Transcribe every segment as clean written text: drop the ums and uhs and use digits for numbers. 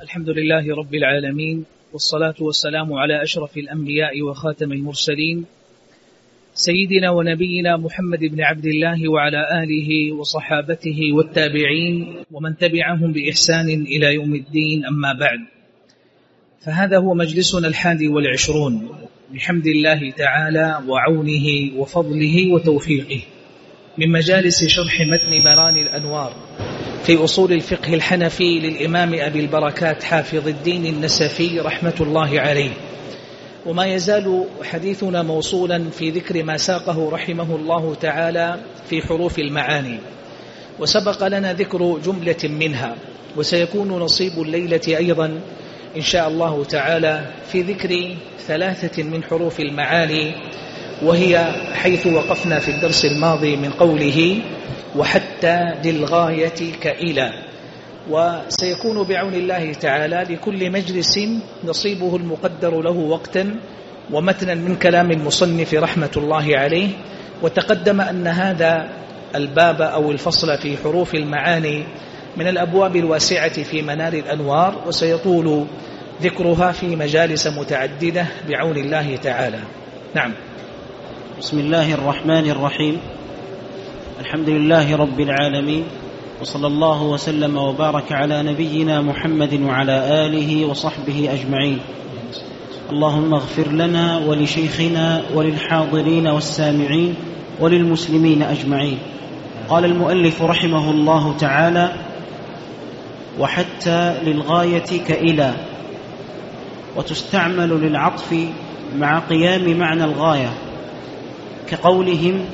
الحمد لله رب العالمين، والصلاة والسلام على أشرف الأنبياء وخاتم المرسلين سيدنا ونبينا محمد بن عبد الله وعلى آله وصحابته والتابعين ومن تبعهم بإحسان إلى يوم الدين. أما بعد، فهذا هو مجلسنا 21 بحمد الله تعالى وعونه وفضله وتوفيقه من مجالس شرح متن بران الأنوار في أصول الفقه الحنفي للإمام أبي البركات حافظ الدين النسفي رحمة الله عليه. وما يزال حديثنا موصولا في ذكر ما ساقه رحمه الله تعالى في حروف المعاني، وسبق لنا ذكر جملة منها، وسيكون نصيب الليلة أيضا إن شاء الله تعالى في ذكر 3 من حروف المعاني، وهي حيث وقفنا في الدرس الماضي من قوله وحتى للغاية كإلى. وسيكون بعون الله تعالى لكل مجلس نصيبه المقدر له وقتا ومتنا من كلام المصنف رحمة الله عليه. وتقدم أن هذا الباب أو الفصل في حروف المعاني من الأبواب الواسعة في منار الأنوار، وسيطول ذكرها في مجالس متعددة بعون الله تعالى. نعم. بسم الله الرحمن الرحيم. الحمد لله رب العالمين، وصلى الله وسلم وبارك على نبينا محمد وعلى آله وصحبه أجمعين. اللهم اغفر لنا ولشيخنا وللحاضرين والسامعين وللمسلمين أجمعين. قال المؤلف رحمه الله تعالى: وحتى للغاية كإلى، وتستعمل للعطف مع قيام معنى الغاية، كقولهم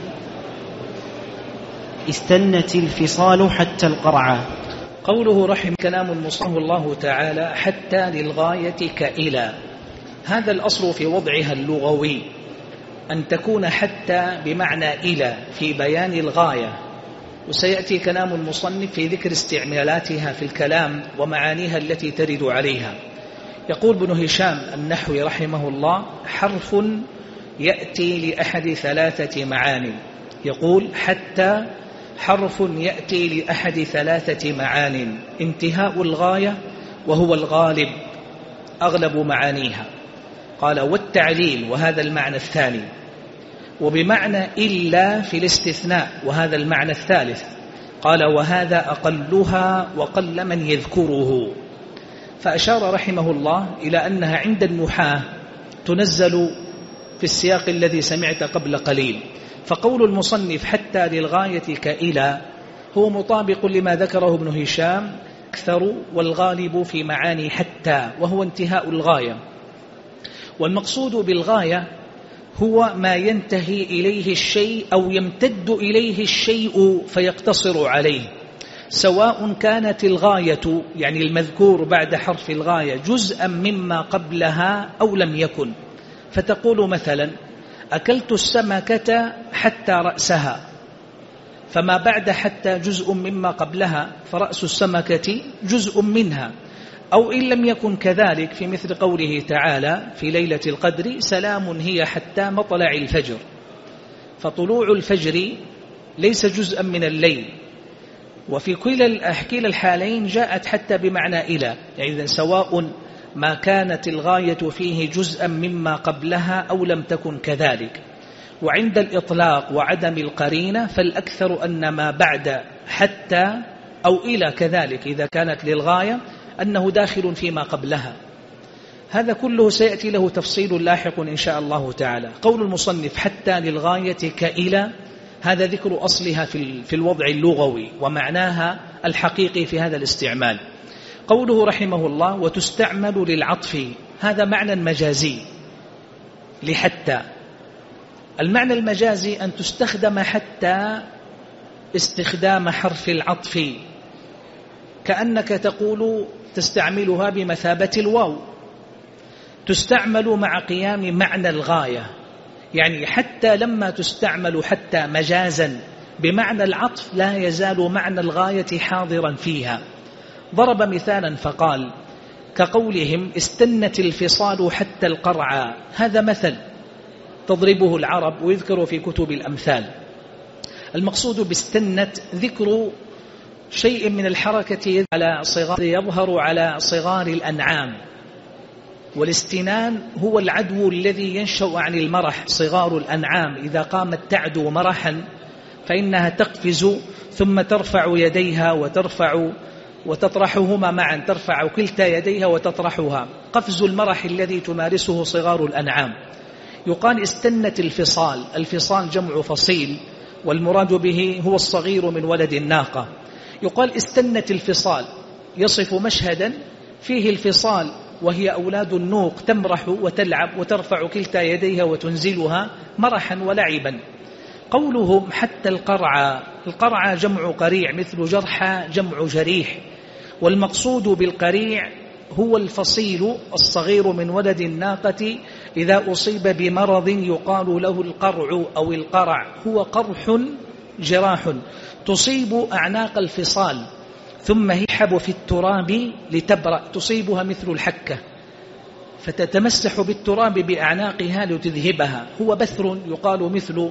استنت الفصال حتى القرعى. قوله رحم كلام مصنف الله تعالى حتى للغاية كإلى، هذا الأصل في وضعها اللغوي أن تكون حتى بمعنى إلى في بيان الغاية، وسيأتي كلام المصنف في ذكر استعمالاتها في الكلام ومعانيها التي ترد عليها. يقول ابن هشام النحوي رحمه الله: حرف يأتي لأحد 3 معان. يقول حتى حرف يأتي لأحد 3 معان: انتهاء الغاية وهو الغالب أغلب معانيها. قال: والتعليل، وهذا المعنى الثاني، وبمعنى إلا في الاستثناء، وهذا المعنى الثالث. قال: وهذا أقلها وقل من يذكره. فأشار رحمه الله إلى أنها عند النحاة تنزل في السياق الذي سمعت قبل قليل. فقول المصنف حتى للغاية كإلى هو مطابق لما ذكره ابن هشام أكثر والغالب في معاني حتى، وهو انتهاء الغاية. والمقصود بالغاية هو ما ينتهي إليه الشيء أو يمتد إليه الشيء فيقتصر عليه، سواء كانت الغاية يعني المذكور بعد حرف الغاية جزءا مما قبلها أو لم يكن. فتقول مثلا: أكلت السمكة حتى رأسها، فما بعد حتى جزء مما قبلها، فرأس السمكة جزء منها. أو إن لم يكن كذلك في مثل قوله تعالى في ليلة القدر: سلام هي حتى مطلع الفجر، فطلوع الفجر ليس جزءا من الليل. وفي كلا الحالين جاءت حتى بمعنى إلى، يعني سواء ما كانت الغاية فيه جزءا مما قبلها أو لم تكن كذلك. وعند الإطلاق وعدم القرينة فالأكثر أن ما بعد حتى أو إلى كذلك إذا كانت للغاية أنه داخل فيما قبلها. هذا كله سيأتي له تفصيل لاحق إن شاء الله تعالى. قول المصنف حتى للغاية كإلى، هذا ذكر أصلها في الوضع اللغوي ومعناها الحقيقي في هذا الاستعمال. قوله رحمه الله وتستعمل للعطف، هذا معنى مجازي لحتى. المعنى المجازي أن تستخدم حتى استخدام حرف العطف، كأنك تقول تستعملها بمثابة الواو، تستعمل مع قيام معنى الغاية. يعني حتى لما تستعمل حتى مجازا بمعنى العطف لا يزال معنى الغاية حاضرا فيها. ضرب مثالا فقال: كقولهم استنت الفصال حتى القرعى. هذا مثل تضربه العرب ويذكر في كتب الأمثال. المقصود باستنت ذكر شيء من الحركة على صغار يظهر على صغار الأنعام، والاستنان هو العدو الذي ينشأ عن المرح. صغار الأنعام إذا قامت تعدو مرحا فإنها تقفز ثم ترفع يديها وتطرحهما معا، ترفع كلتا يديها وتطرحها، قفز المرح الذي تمارسه صغار الأنعام. يقال استنت الفصال. الفصال جمع فصيل، والمراد به هو الصغير من ولد الناقة. يقال استنت الفصال، يصف مشهدا فيه الفصال وهي أولاد النوق تمرح وتلعب وترفع كلتا يديها وتنزلها مرحا ولعبا. قولهم حتى القرع، القرع جمع قريع، مثل جرحى جمع جريح، والمقصود بالقريع هو الفصيل الصغير من ولد الناقة إذا أصيب بمرض يقال له القرع أو القرع، هو قرح جراح تصيب أعناق الفصال ثم يحب في التراب لتبرأ، تصيبها مثل الحكة فتتمسح بالتراب بأعناقها لتذهبها. هو بثر يقال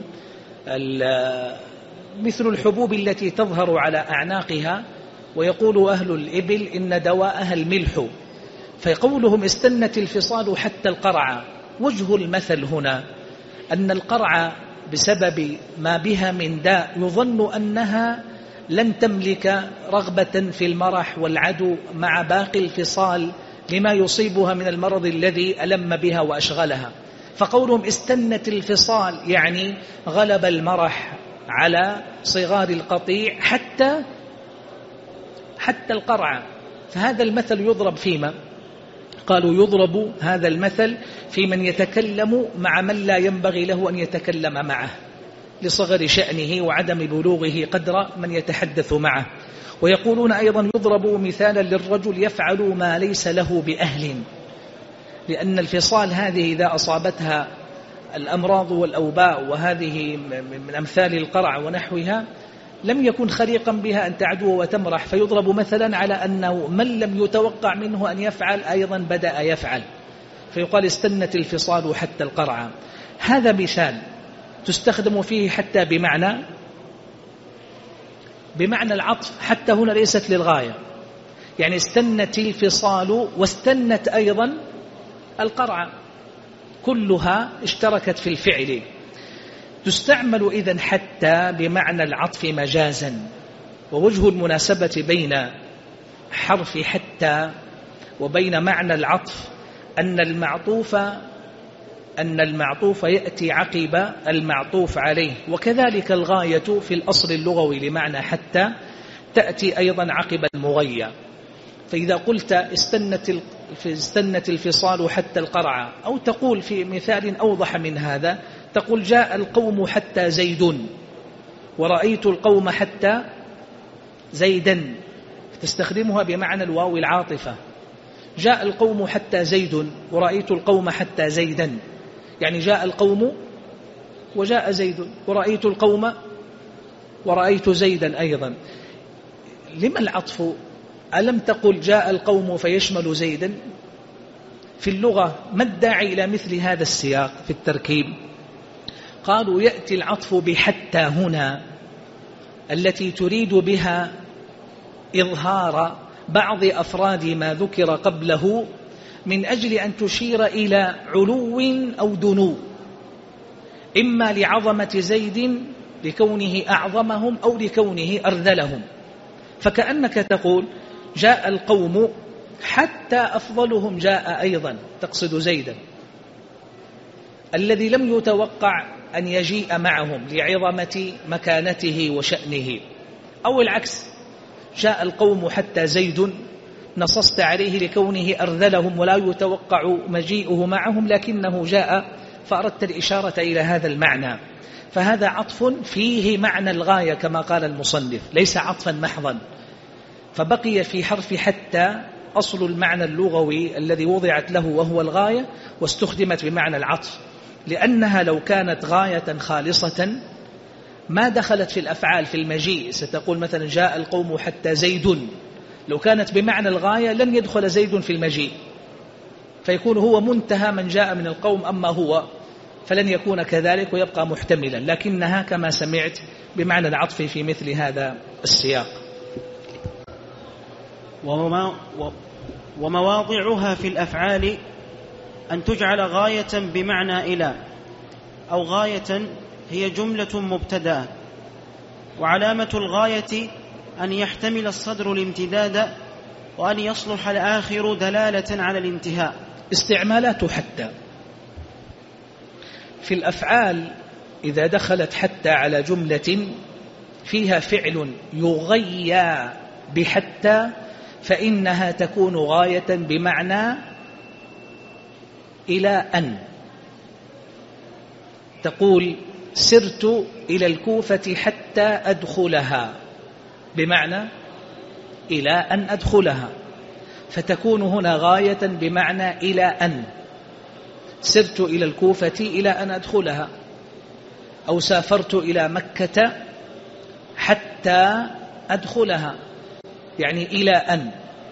مثل الحبوب التي تظهر على أعناقها، ويقول أهل الإبل إن دواءها الملح. فقولهم استنت الفصال حتى القرع، وجه المثل هنا أن القرع بسبب ما بها من داء يظن أنها لن تملك رغبة في المرح والعدو مع باقي الفصال لما يصيبها من المرض الذي ألم بها وأشغلها. فقولهم استنت الفصال يعني غلب المرح على صغار القطيع حتى القرع. فهذا المثل يضرب فيما قالوا يضرب هذا المثل في من يتكلم مع من لا ينبغي له أن يتكلم معه لصغر شأنه وعدم بلوغه قدر من يتحدث معه. ويقولون أيضا يضرب مثالا للرجل يفعل ما ليس له بأهل، لأن الفصال هذه إذا أصابتها الأمراض والأوباء وهذه من أمثال القرع ونحوها لم يكن خريقا بها أن تعدو وتمرح، فيضرب مثلا على أنه من لم يتوقع منه أن يفعل أيضا بدأ يفعل، فيقال استنت الفصال حتى القرع. هذا مثال تستخدم فيه حتى بمعنى العطف، حتى هنا ليست للغاية، يعني استنت الفصال واستنت أيضا القرع، كلها اشتركت في الفعل. تستعمل إذن حتى بمعنى العطف مجازا. ووجه المناسبة بين حرف حتى وبين معنى العطف أن المعطوف يأتي عقب المعطوف عليه، وكذلك الغاية في الأصل اللغوي لمعنى حتى تأتي أيضا عقب المغية. فإذا قلت استنت الفصال حتى القرع، أو تقول في مثال أوضح من هذا تقول جاء القوم حتى زيد ورأيت القوم حتى زيدا، تستخدمها بمعنى الواو العاطفة. جاء القوم حتى زيد ورأيت القوم حتى زيدا، يعني جاء القوم وجاء زيد ورأيت القوم ورأيت زيدا أيضا. لما العطف؟ ألم تقل جاء القوم فيشمل زيدا؟ في اللغة ما الداعي إلى مثل هذا السياق في التركيب؟ قالوا يأتي العطف بحتى هنا التي تريد بها إظهار بعض أفراد ما ذكر قبله من أجل أن تشير إلى علو أو دنو، إما لعظمة زيد لكونه أعظمهم أو لكونه أرذلهم. فكأنك تقول جاء القوم حتى أفضلهم جاء أيضا، تقصد زيدا الذي لم يتوقع أن يجيء معهم لعظمة مكانته وشأنه. أو العكس، جاء القوم حتى زيد نصصت عليه لكونه أرذلهم ولا يتوقع مجيئه معهم لكنه جاء، فأردت الإشارة إلى هذا المعنى. فهذا عطف فيه معنى الغاية كما قال المصنف، ليس عطفا محضا. فبقي في حرف حتى أصل المعنى اللغوي الذي وضعت له وهو الغاية، واستخدمت بمعنى العطف، لأنها لو كانت غاية خالصة ما دخلت في الأفعال في المجيء. ستقول مثلا جاء القوم حتى زيد، لو كانت بمعنى الغاية لن يدخل زيد في المجيء، فيكون هو منتهى من جاء من القوم أما هو، فلن يكون كذلك ويبقى محتملا. لكنها كما سمعت بمعنى العطف في مثل هذا السياق. ومواضعها في الأفعال أن تجعل غاية بمعنى إلى، أو غاية هي جملة مبتدأة. وعلامة الغاية أن يحتمل الصدر الامتداد، وأن يصلح الآخر دلالة على الانتهاء. استعمالات حتى في الأفعال إذا دخلت حتى على جملة فيها فعل يغيى بحتى فإنها تكون غاية بمعنى إلى أن. تقول سرت إلى الكوفة حتى أدخلها، بمعنى إلى أن أدخلها، فتكون هنا غاية بمعنى إلى أن. سرت إلى الكوفة إلى أن أدخلها، أو سافرت إلى مكة حتى أدخلها، يعني إلى أن.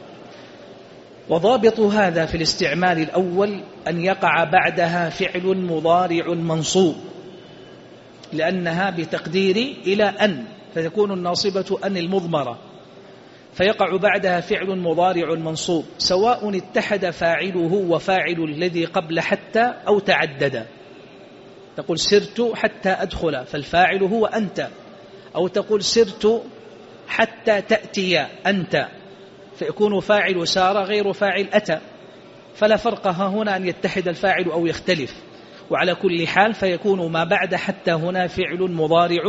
وضابط هذا في الاستعمال الأول أن يقع بعدها فعل مضارع منصوب، لأنها بتقدير إلى أن، فتكون الناصبة أن المضمرة، فيقع بعدها فعل مضارع منصوب، سواء اتحد فاعله وفاعل الذي قبل حتى أو تعدد. تقول سرت حتى أدخل، فالفاعل هو أنت، أو تقول سرت حتى تأتي أنت، فيكون فاعل سار غير فاعل أتى، فلا فرق هنا أن يتحد الفاعل أو يختلف. وعلى كل حال فيكون ما بعد حتى هنا فعل مضارع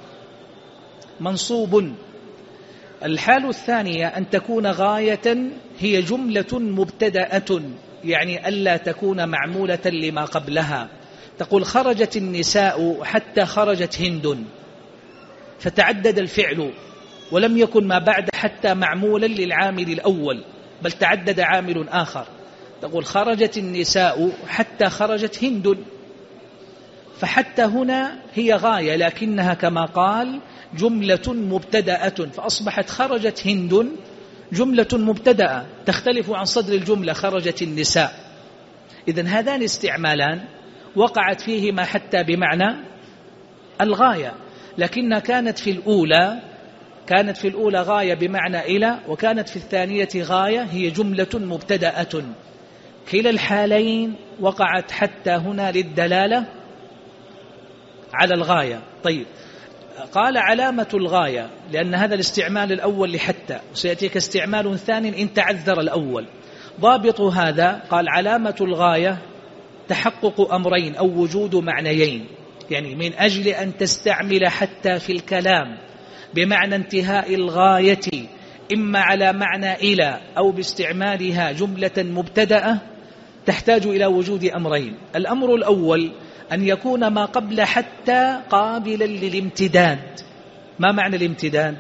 منصوب. الحال الثانية أن تكون غاية هي جملة مبتدأة، يعني ألا تكون معمولة لما قبلها. تقول خرجت النساء حتى خرجت هند، فتعدد الفعل ولم يكن ما بعد حتى معمولا للعامل الأول، بل تعدد عامل آخر. تقول خرجت النساء حتى خرجت هند، فحتى هنا هي غاية، لكنها كما قال جملة مبتدأة، فأصبحت خرجت هند جملة مبتدأة تختلف عن صدر الجملة خرجت النساء. إذن هذان استعمالان وقعت فيهما حتى بمعنى الغاية، لكنها كانت في الأولى غاية بمعنى إلى، وكانت في الثانية غاية هي جملة مبتدأة. كلا الحالين وقعت حتى هنا للدلالة على الغاية. طيب، قال علامة الغاية، لأن هذا الاستعمال الأول لحتى، وسيأتيك استعمال ثاني إن تعذر الأول. ضابط هذا قال علامة الغاية تحقق أمرين أو وجود معنيين، يعني من أجل أن تستعمل حتى في الكلام بمعنى انتهاء الغاية إما على معنى إلى أو باستعمالها جملة مبتدأة، تحتاج إلى وجود أمرين. الأمر الأول أن يكون ما قبل حتى قابلا للامتداد. ما معنى الامتداد؟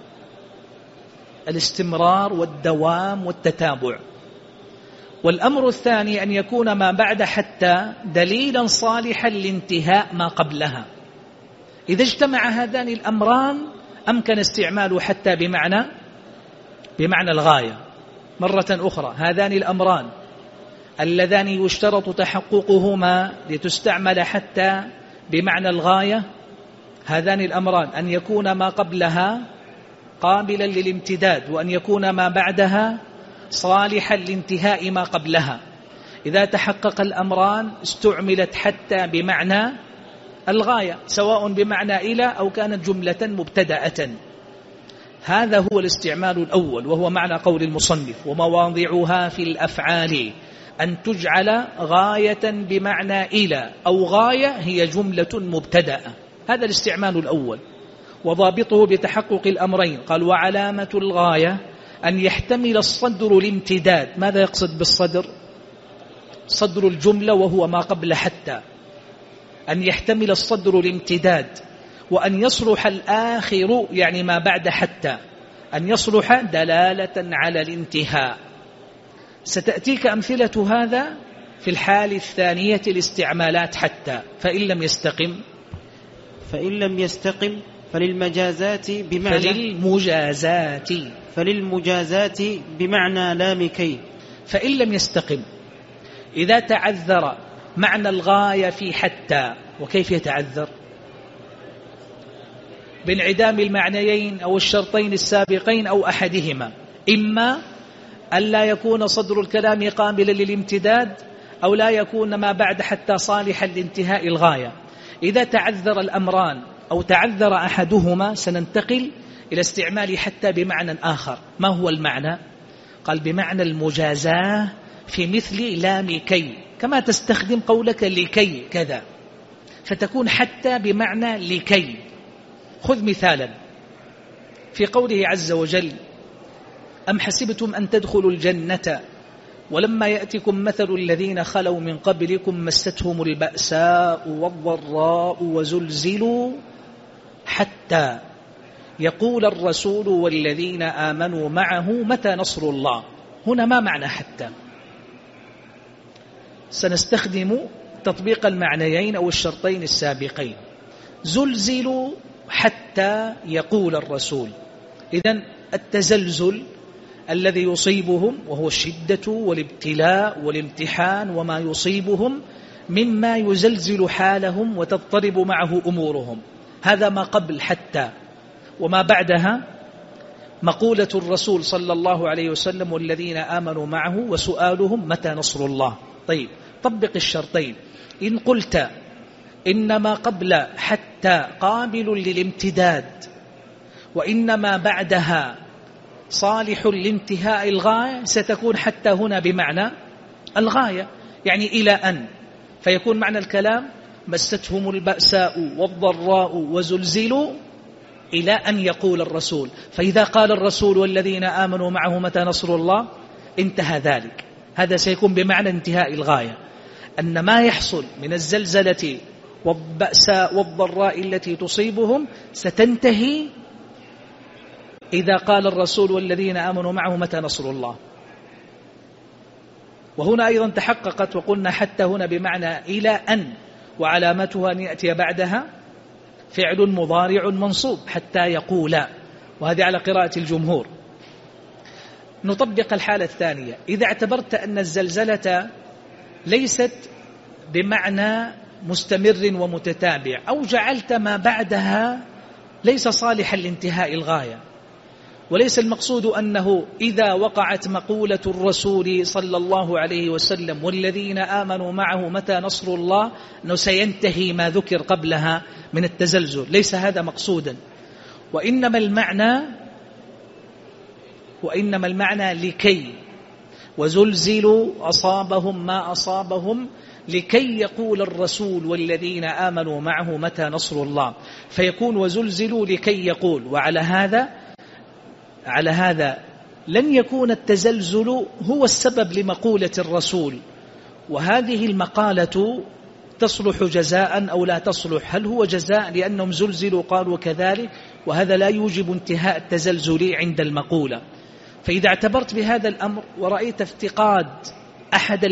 الاستمرار والدوام والتتابع. والأمر الثاني أن يكون ما بعد حتى دليلا صالحا لانتهاء ما قبلها. إذا اجتمع هذان الأمران أمكن استعمال حتى بمعنى الغاية. مرة أخرى، هذان الأمران اللذان يشترط تحققهما لتستعمل حتى بمعنى الغاية، هذان الأمران أن يكون ما قبلها قابلا للامتداد، وأن يكون ما بعدها صالحا لانتهاء ما قبلها. إذا تحقق الأمران استعملت حتى بمعنى الغاية، سواء بمعنى إلى أو كانت جملة مبتدأة. هذا هو الاستعمال الأول، وهو معنى قول المصنف ومواضعها في الأفعال أن تجعل غاية بمعنى إلى، أو غاية هي جملة مبتدأة. هذا الاستعمال الأول، وضابطه بتحقق الأمرين. قال وعلامة الغاية أن يحتمل الصدر الامتداد. ماذا يقصد بالصدر؟ صدر الجملة وهو ما قبل حتى، أن يحتمل الصدر الامتداد، وأن يصلح الآخر يعني ما بعد حتى أن يصلح دلالة على الانتهاء. ستأتيك أمثلة هذا في الحال الثانية الاستعمالات حتى. فإن لم يستقم فللمجازات بمعنى فللمجازات بمعنى لام كي. فإن لم يستقم إذا تعذر معنى الغاية في حتى. وكيف يتعذر؟ بانعدام المعنيين أو الشرطين السابقين أو أحدهما. إما أن لا يكون صدر الكلام قابلا للامتداد، أو لا يكون ما بعد حتى صالحا لانتهاء الغاية. إذا تعذر الأمران أو تعذر أحدهما سننتقل إلى استعمال حتى بمعنى آخر. ما هو المعنى؟ قال بمعنى المجازاة في مثل لام كي، كما تستخدم قولك لكي كذا، فتكون حتى بمعنى لكي. خذ مثالا في قوله عز وجل: أم حسبتم أن تدخلوا الجنة ولما يأتكم مثل الذين خلوا من قبلكم مستهم البأساء والضراء وزلزلوا حتى يقول الرسول والذين آمنوا معه متى نصر الله. هنا ما معنى حتى؟ سنستخدم تطبيق المعنيين أو الشرطين السابقين. زلزلوا حتى يقول الرسول، إذن التزلزل الذي يصيبهم وهو الشدة والابتلاء والامتحان وما يصيبهم مما يزلزل حالهم وتضطرب معه أمورهم، هذا ما قبل حتى. وما بعدها مقولة الرسول صلى الله عليه وسلم والذين آمنوا معه وسؤالهم متى نصر الله. طيب، طبق الشرطين. إن قلت إنما قبل حتى قابل للامتداد وإنما بعدها صالح لانتهاء الغاية، ستكون حتى هنا بمعنى الغاية، يعني إلى أن، فيكون معنى الكلام مستهم البأساء والضراء وزلزلوا إلى أن يقول الرسول. فإذا قال الرسول والذين آمنوا معه متى نصر الله انتهى ذلك. هذا سيكون بمعنى انتهاء الغاية، أن ما يحصل من الزلزلة والبأساء والضراء التي تصيبهم ستنتهي إذا قال الرسول والذين آمنوا معه متى نصر الله. وهنا أيضا تحققت وقلنا حتى هنا بمعنى إلى أن، وعلامتها أن يأتي بعدها فعل مضارع منصوب حتى يقول، وهذه على قراءة الجمهور. نطبق الحالة الثانية. إذا اعتبرت أن الزلزلة ليست بمعنى مستمر ومتتابع، أو جعلت ما بعدها ليس صالحا لانتهاء الغاية، وليس المقصود أنه إذا وقعت مقولة الرسول صلى الله عليه وسلم والذين آمنوا معه متى نصر الله أنه سينتهي ما ذكر قبلها من التزلزل، ليس هذا مقصودا. وإنما المعنى لكي، وزلزلوا أصابهم ما أصابهم لكي يقول الرسول والذين آمنوا معه متى نصر الله، فيكون وزلزلوا لكي يقول. وعلى هذا لن يكون التزلزل هو السبب لمقولة الرسول، وهذه المقالة تصلح جزاء أو لا تصلح. هل هو جزاء لأنهم زلزلوا قالوا كذلك؟ وهذا لا يوجب انتهاء التزلزل عند المقولة. فإذا اعتبرت بهذا الأمر ورأيت افتقاد أحد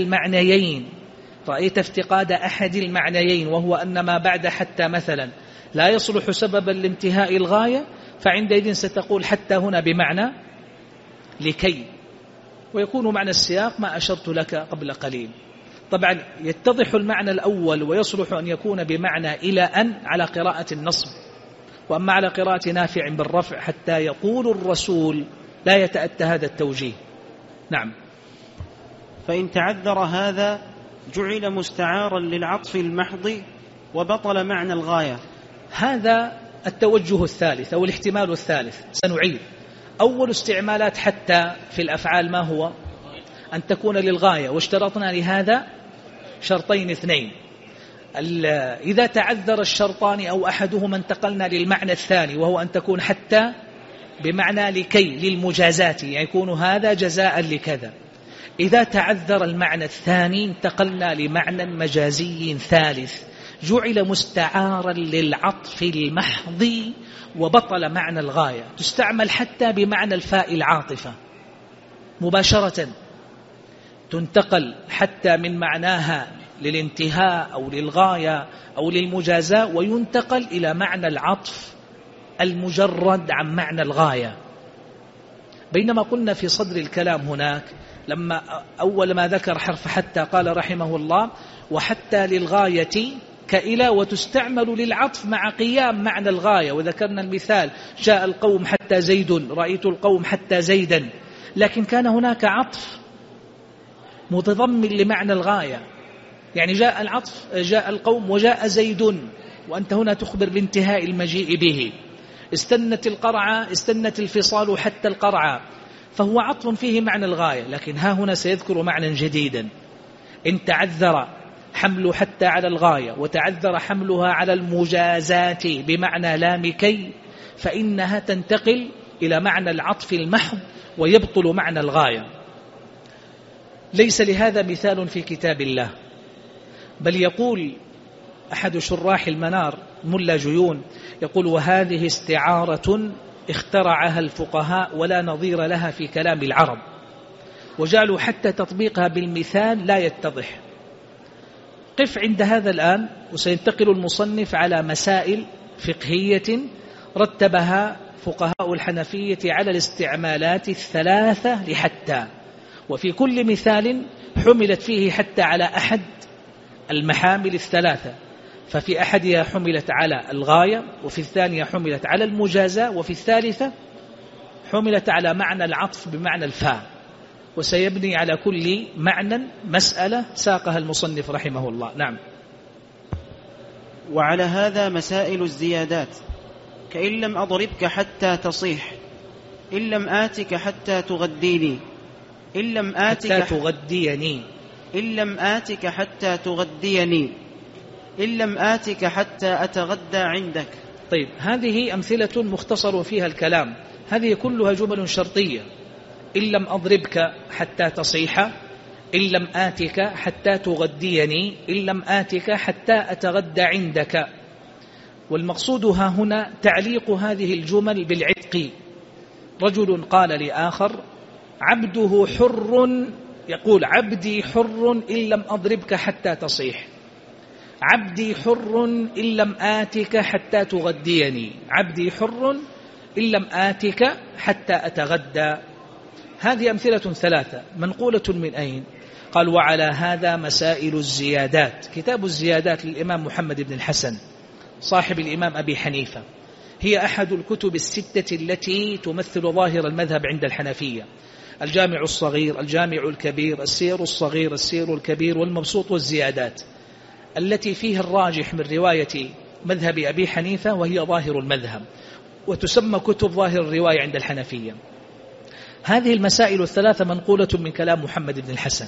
المعنيين وهو أن ما بعد حتى مثلا لا يصلح سببا لانتهاء الغاية، فعندئذ ستقول حتى هنا بمعنى لكي، ويكون معنى السياق ما أشرت لك قبل قليل. طبعا يتضح المعنى الأول ويصلح أن يكون بمعنى إلى أن على قراءة النصب، وأما على قراءة نافع بالرفع حتى يقول الرسول لا يتأتى هذا التوجيه. نعم. فإن تعذر هذا جعل مستعارا للعطف المحض وبطل معنى الغاية. هذا التوجه الثالث أو الاحتمال الثالث. سنعيد. أول استعمالات حتى في الأفعال ما هو؟ أن تكون للغاية، واشترطنا لهذا شرطين اثنين. إذا تعذر الشرطان أو أحدهما انتقلنا للمعنى الثاني وهو أن تكون حتى بمعنى لكي للمجازات، يعني يكون هذا جزاء لكذا. إذا تعذر المعنى الثاني انتقلنا لمعنى مجازي ثالث، جعل مستعارا للعطف المحض وبطل معنى الغاية. تستعمل حتى بمعنى الفاء العاطفة مباشرة، تنتقل حتى من معناها للانتهاء أو للغاية أو للمجازاة، وينتقل إلى معنى العطف المجرد عن معنى الغاية. بينما قلنا في صدر الكلام هناك لما أول ما ذكر حرف حتى قال رحمه الله وحتى للغاية كإلى، وتستعمل للعطف مع قيام معنى الغاية. وذكرنا المثال: جاء القوم حتى زيد، رأيت القوم حتى زيدا. لكن كان هناك عطف متضمن لمعنى الغاية، يعني جاء العطف، جاء القوم وجاء زيد، وأنت هنا تخبر بانتهاء المجيء به. استنت القرعة، استنت الفصال حتى القرعة، فهو عطف فيه معنى الغاية. لكن ها هنا سيذكر معنى جديدا. إن تعذر حمل حتى على الغاية وتعذر حملها على المجازات بمعنى لام كي، فإنها تنتقل إلى معنى العطف المحض ويبطل معنى الغاية. ليس لهذا مثال في كتاب الله، بل يقول أحد شراح المنار ملا جيون، يقول: وهذه استعارة اخترعها الفقهاء ولا نظير لها في كلام العرب، وجعلوا حتى تطبيقها بالمثال لا يتضح. قف عند هذا الآن، وسينتقل المصنف على مسائل فقهية رتبها فقهاء الحنفية على الاستعمالات الثلاثة لحتى، وفي كل مثال حملت فيه حتى على أحد المحامل الثلاثة، ففي أحدها حملت على الغاية، وفي الثانية حملت على المجازة، وفي الثالثة حملت على معنى العطف بمعنى الفاء. وسيبني على كل معنى مسألة ساقها المصنف رحمه الله. نعم. وعلى هذا مسائل الزيادات، كإن لم أضربك حتى تصيح، إن لم آتك حتى تغديني، إن لم آتك حتى تغديني، إن لم آتك حتى تغديني، إن لم آتك حتى أتغدى عندك. طيب، هذه أمثلة مختصر فيها الكلام، هذه كلها جمل شرطية. إن لم أضربك حتى تصيح، إن لم آتك حتى تغديني، إن لم آتك حتى أتغدى عندك. والمقصود ها هنا تعليق هذه الجمل بالعتق. رجل قال لآخر: عبده حر، يقول: عبدي حر إن لم أضربك حتى تصيح، عبدي حر إن لم آتك حتى تغديني، عبدي حر إن لم آتك حتى أتغدى. هذه أمثلة ثلاثة منقولة من أين؟ قال: وعلى هذا مسائل الزيادات. كتاب الزيادات للإمام محمد بن الحسن صاحب الإمام أبي حنيفة، هي أحد الكتب الستة التي تمثل ظاهر المذهب عند الحنفية: الجامع الصغير، الجامع الكبير، السير الصغير، السير الكبير، والمبسوط، والزيادات، التي فيه الراجح من رواية مذهب أبي حنيفة، وهي ظاهر المذهب، وتسمى كتب ظاهر الرواية عند الحنفية. هذه المسائل الثلاثة منقولة من كلام محمد بن الحسن،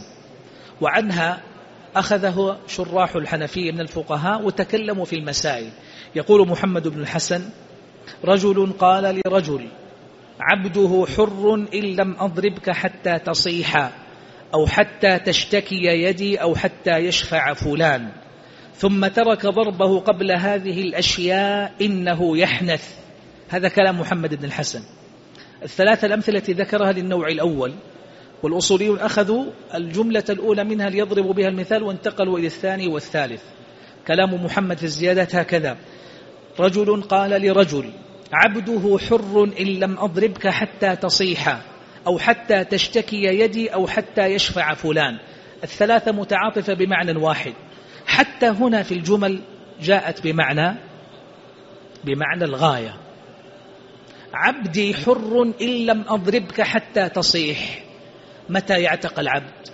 وعنها أخذه شراح الحنفية من الفقهاء وتكلموا في المسائل. يقول محمد بن الحسن: رجل قال لرجل: عبده حر إن لم أضربك حتى تصيح، أو حتى تشتكي يدي، أو حتى يشفع فلان، ثم ترك ضربه قبل هذه الأشياء إنه يحنث. هذا كلام محمد بن الحسن. الثلاثة الأمثلة التي ذكرها للنوع الأول، والأصوليون أخذوا الجملة الأولى منها ليضربوا بها المثال وانتقلوا إلى الثاني والثالث. كلام محمد في الزيادات هكذا: رجل قال لرجل: عبده حر إن لم أضربك حتى تصيح، أو حتى تشتكي يدي، أو حتى يشفع فلان. الثلاثة متعاطفة بمعنى واحد. حتى هنا في الجمل جاءت بمعنى الغاية. عبدي حر إن لم أضربك حتى تصيح، متى يعتق العبد؟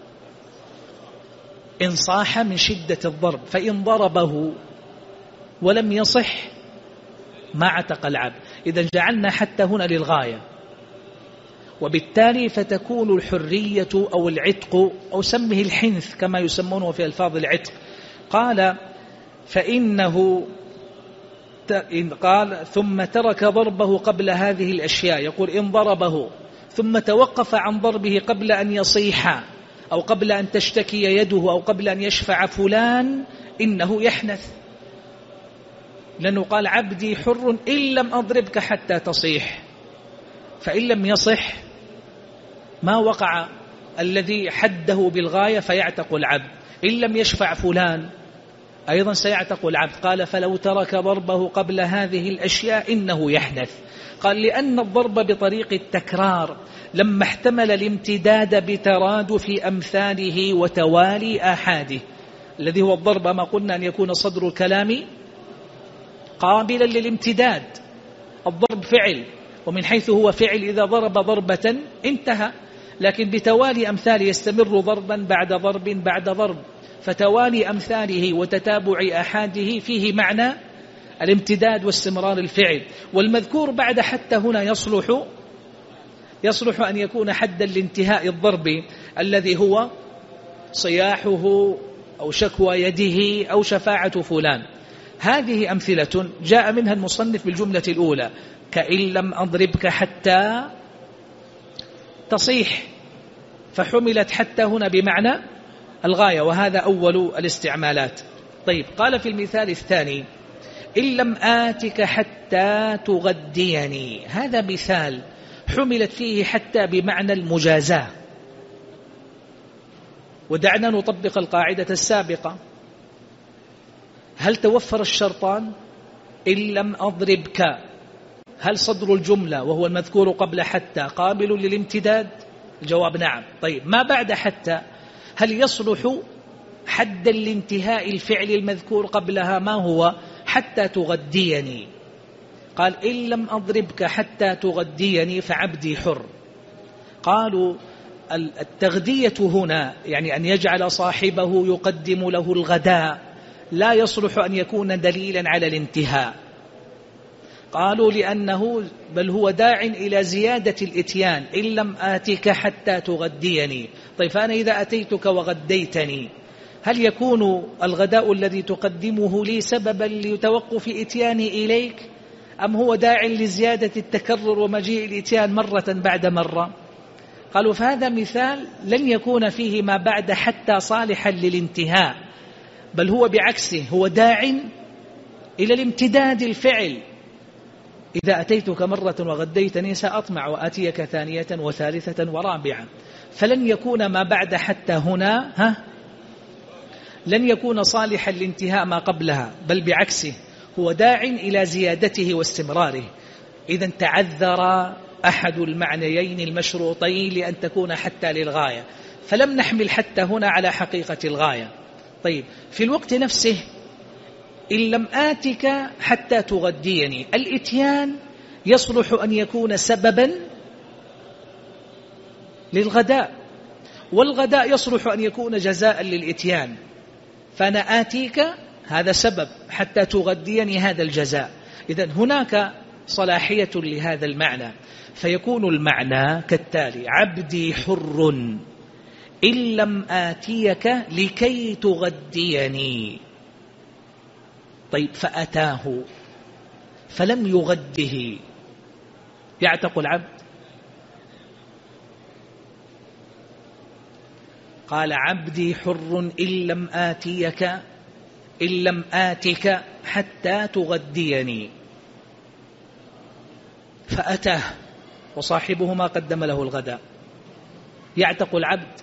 إن صاح من شدة الضرب، فإن ضربه ولم يصح ما عتق العبد. إذا جعلنا حتى هنا للغاية، وبالتالي فتكون الحرية أو العتق، أو سمه الحنث كما يسمونه في ألفاظ العتق. قال: فإنه قال: ثم ترك ضربه قبل هذه الأشياء. يقول: إن ضربه ثم توقف عن ضربه قبل أن يصيح، أو قبل أن تشتكي يده، أو قبل أن يشفع فلان، إنه يحنث. لأنه قال: عبدي حر إن لم أضربك حتى تصيح، فإن لم يصح ما وقع الذي حده بالغاية فيعتق العبد. إن لم يشفع فلان أيضا سيعتق العبد. قال: فلو ترك ضربه قبل هذه الأشياء إنه يحنث. قال: لأن الضرب بطريق التكرار لما احتمل الامتداد بترادف أمثاله وتوالي آحاده، الذي هو الضرب ما قلنا أن يكون صدر الكلام قابلا للامتداد. الضرب فعل، ومن حيث هو فعل إذا ضرب ضربة انتهى، لكن بتوالي أمثاله يستمر ضربا بعد ضرب بعد ضرب، فتوالي أمثاله وتتابع أحاده فيه معنى الامتداد واستمرار الفعل. والمذكور بعد حتى هنا يصلح أن يكون حدا لانتهاء الضرب الذي هو صياحه أو شكوى يده أو شفاعة فلان. هذه أمثلة جاء منها المصنف بالجملة الأولى: كإن لم أضربك حتى تصيح، فحملت حتى هنا بمعنى الغاية، وهذا أول الاستعمالات. طيب، قال في المثال الثاني: إن لم آتك حتى تغديني. هذا مثال حملت فيه حتى بمعنى المجازاة. ودعنا نطبق القاعدة السابقة: هل توفر الشرطان؟ إن لم أضربك، هل صدر الجملة وهو المذكور قبل حتى قابل للامتداد؟ الجواب نعم. طيب، ما بعد حتى هل يصلح حدا لانتهاء الفعل المذكور قبلها؟ ما هو؟ حتى تغديني. قال: إن لم أضربك حتى تغديني فعبدي حر. قالوا التغدية هنا يعني أن يجعل صاحبه يقدم له الغداء، لا يصلح أن يكون دليلا على الانتهاء. قالوا لأنه بل هو داع إلى زيادة الإتيان: إن لم آتك حتى تغديني. طيب، فأنا إذا أتيتك وغديتني، هل يكون الغداء الذي تقدمه لي سببا لتوقف إتياني إليك، أم هو داع لزيادة التكرر ومجيء الإتيان مرة بعد مرة؟ قالوا فهذا مثال لن يكون فيه ما بعد حتى صالحا للانتهاء، بل هو بعكسه، هو داع إلى الامتداد الفعل. إذا أتيتك مرة وغديتني سأطمع وأتيك ثانية وثالثة ورابعة. فلن يكون ما بعد حتى هنا لن يكون صالحا لانتهاء ما قبلها، بل بعكسه هو داع إلى زيادته واستمراره. إذن تعذر أحد المعنيين المشروطين لأن تكون حتى للغاية، فلم نحمل حتى هنا على حقيقة الغاية. طيب، في الوقت نفسه: إن لم آتك حتى تغديني، الإتيان يصلح أن يكون سببا للغداء، والغداء يصلح أن يكون جزاء للإتيان. فأنا آتيك هذا سبب، حتى تغديني هذا الجزاء. إذن هناك صلاحية لهذا المعنى، فيكون المعنى كالتالي: عبدي حر إن لم آتيك لكي تغديني. طيب، فأتاه فلم يغده، يعتق العبد؟ قال: عبدي حر إن لم آتك حتى تغديني، فأتاه وصاحبه ما قدم له الغداء، يعتق العبد؟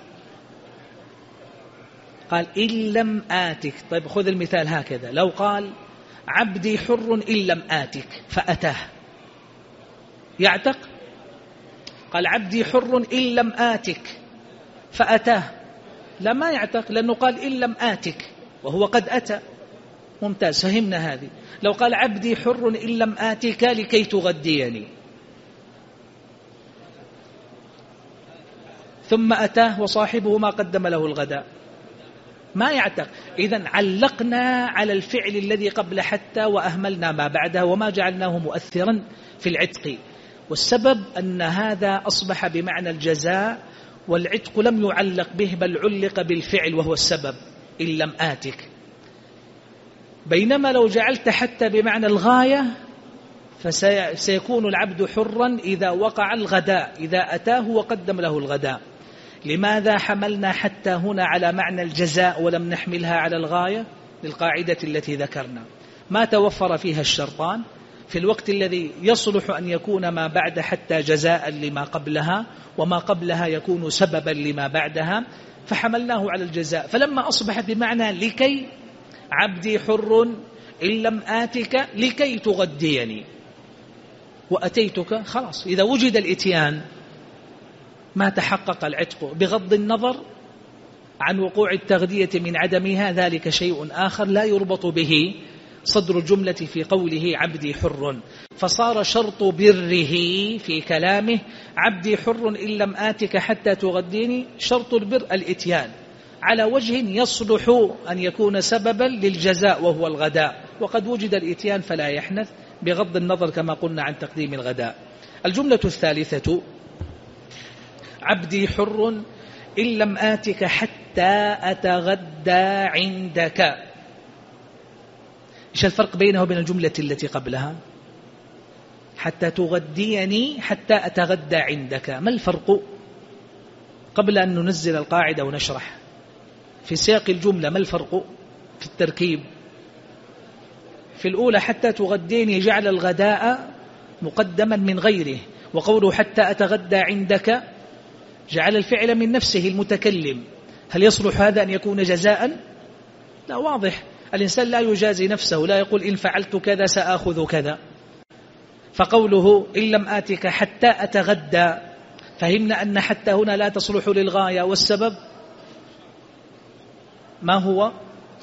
قال: إن لم آتك. طيب، خذ المثال هكذا: لو قال: عبدي حر إن لم آتك فأتاه، يعتق؟ قال: عبدي حر إن لم آتك فأتاه، لا، ما يعتق، لأنه قال إن لم آتك وهو قد أتى. ممتاز، فهمنا هذه. لو قال: عبدي حر إن لم آتك لكي تغديني، ثم أتاه وصاحبه ما قدم له الغداء، ما يعتق. إذن علقنا على الفعل الذي قبل حتى وأهملنا ما بعده وما جعلناه مؤثرا في العتق، والسبب أن هذا أصبح بمعنى الجزاء، والعتق لم يعلق به بل علق بالفعل وهو السبب: إن لم آتك. بينما لو جعلت حتى بمعنى الغاية فسيكون العبد حرا إذا وقع الغداء، إذا أتاه وقدم له الغداء. لماذا حملنا حتى هنا على معنى الجزاء ولم نحملها على الغاية؟ للقاعدة التي ذكرنا: ما توفر فيها الشرطان في الوقت الذي يصلح أن يكون ما بعد حتى جزاء لما قبلها، وما قبلها يكون سببا لما بعدها، فحملناه على الجزاء. فلما أصبح بمعنى لكي: عبدي حر إن لم آتك لكي تغديني، وأتيتك، خلاص، إذا وجد الإتيان ما تحقق العتق، بغض النظر عن وقوع التغذية من عدمها، ذلك شيء آخر لا يربط به صدر الجملة في قوله عبدي حر، فصار شرط بره في كلامه عبدي حر إن لم آتك حتى تغديني. شرط البر الإتيان على وجه يصلح أن يكون سببا للجزاء وهو الغداء، وقد وجد الإتيان فلا يحنث بغض النظر كما قلنا عن تقديم الغداء. الجملة الثالثة عبدي حر إن لم آتك حتى أتغدى عندك. إيش الفرق بينه وبين الجملة التي قبلها؟ حتى تغديني حتى أتغدى عندك، ما الفرق؟ قبل أن ننزل القاعدة ونشرح في سياق الجملة ما الفرق في التركيب؟ في الأولى حتى تغديني جعل الغداء مقدما من غيره، وقوله حتى أتغدى عندك جعل الفعل من نفسه المتكلم. هل يصلح هذا أن يكون جزاء؟ لا، واضح الإنسان لا يجازي نفسه، لا يقول إن فعلت كذا سآخذ كذا. فقوله إن لم آتك حتى أتغدى، فهمنا أن حتى هنا لا تصلح للغاية، والسبب ما هو؟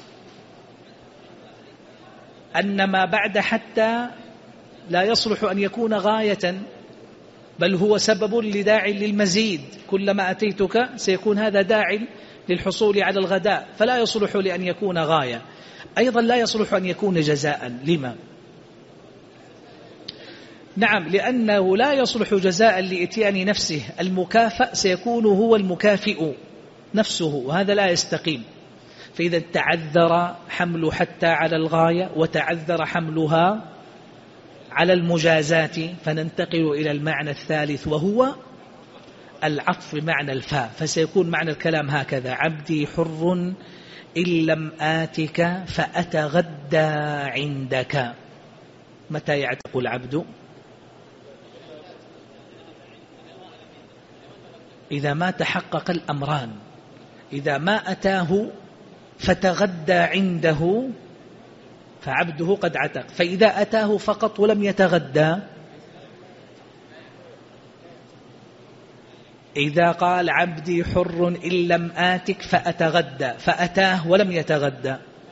أن ما بعد حتى لا يصلح أن يكون غاية، بل هو سبب لداع للمزيد، كلما أتيتك سيكون هذا داع للحصول على الغداء، فلا يصلح لأن يكون غاية. أيضا لا يصلح أن يكون جزاء. لما؟ نعم، لأنه لا يصلح جزاء لإتيان نفسه، المكافأ سيكون هو المكافئ نفسه، وهذا لا يستقيم. فإذا تعذر حمل حتى على الغاية وتعذر حملها على المجازات، فننتقل إلى المعنى الثالث وهو العطف بمعنى الفاء، فسيكون معنى الكلام هكذا: عبدي حر إن لم آتك فأتغدى عندك. متى يعتق العبد؟ إذا ما تحقق الأمران، إذا ما أتاه فتغدى عنده فعبده قد عتق، فإذا أتاه فقط ولم يتغدى، إذا قال عبدي حر إن لم آتك فأتغدى فأتاه ولم يتغدى،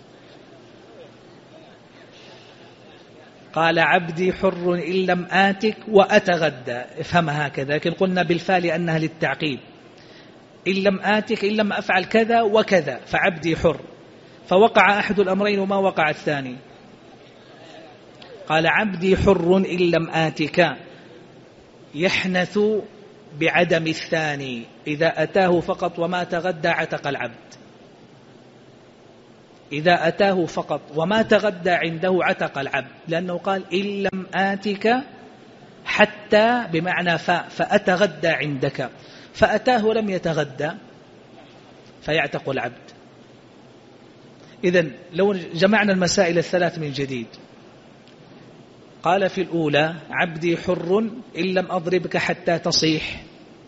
قال عبدي حر إن لم آتك وأتغدى، افهمها هكذا، لكن قلنا بالفاء لأنها للتعقيب. إن لم آتك إن لم أفعل كذا وكذا فعبدي حر، فوقع أحد الأمرين وما وقع الثاني. قال عبدي حر إن لم آتك يحنث بعدم الثاني، إذا أتاه فقط وما تغدى عتق العبد، إذا أتاه فقط وما تغدى عنده عتق العبد، لأنه قال إن لم آتك حتى بمعنى فأتغدى عندك، فأتاه ولم يتغدى فيعتق العبد. إذن لو جمعنا المسائل الثلاث من جديد، قال في الأولى عبدي حر إن لم أضربك حتى تصيح،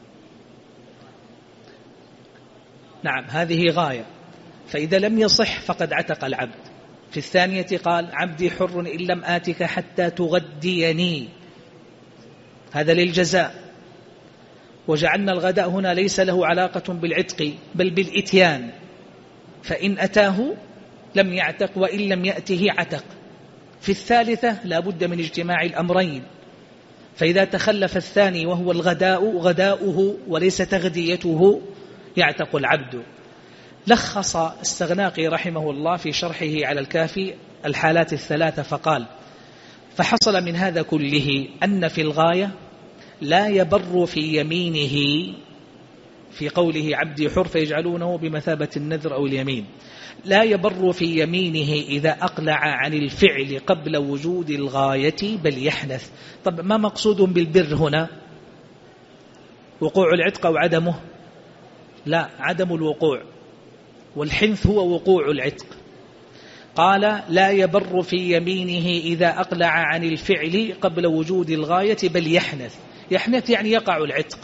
نعم هذه غاية، فإذا لم يصح فقد عتق العبد. في الثانية قال عبدي حر إن لم آتك حتى تغديني، هذا للجزاء، وجعلنا الغداء هنا ليس له علاقة بالعتق بل بالإتيان، فإن أتاه لم يعتق وإن لم يأته عتق. في الثالثة لا بد من اجتماع الأمرين، فإذا تخلف الثاني وهو الغداء غداؤه وليس تغديته يعتق العبد. لخص السغناقي رحمه الله في شرحه على الكافي الحالات الثلاثة فقال: فحصل من هذا كله أن في الغاية لا يبر في يمينه، في قوله عبدي حر فيجعلونه بمثابة النذر أو اليمين، لا يبر في يمينه إذا أقلع عن الفعل قبل وجود الغاية بل يحنث. طب ما مقصود بالبر هنا؟ وقوع العتق أو عدمه؟ لا، عدم الوقوع، والحنث هو وقوع العتق. قال لا يبر في يمينه إذا أقلع عن الفعل قبل وجود الغاية بل يحنث. يحنث يعني يقع العتق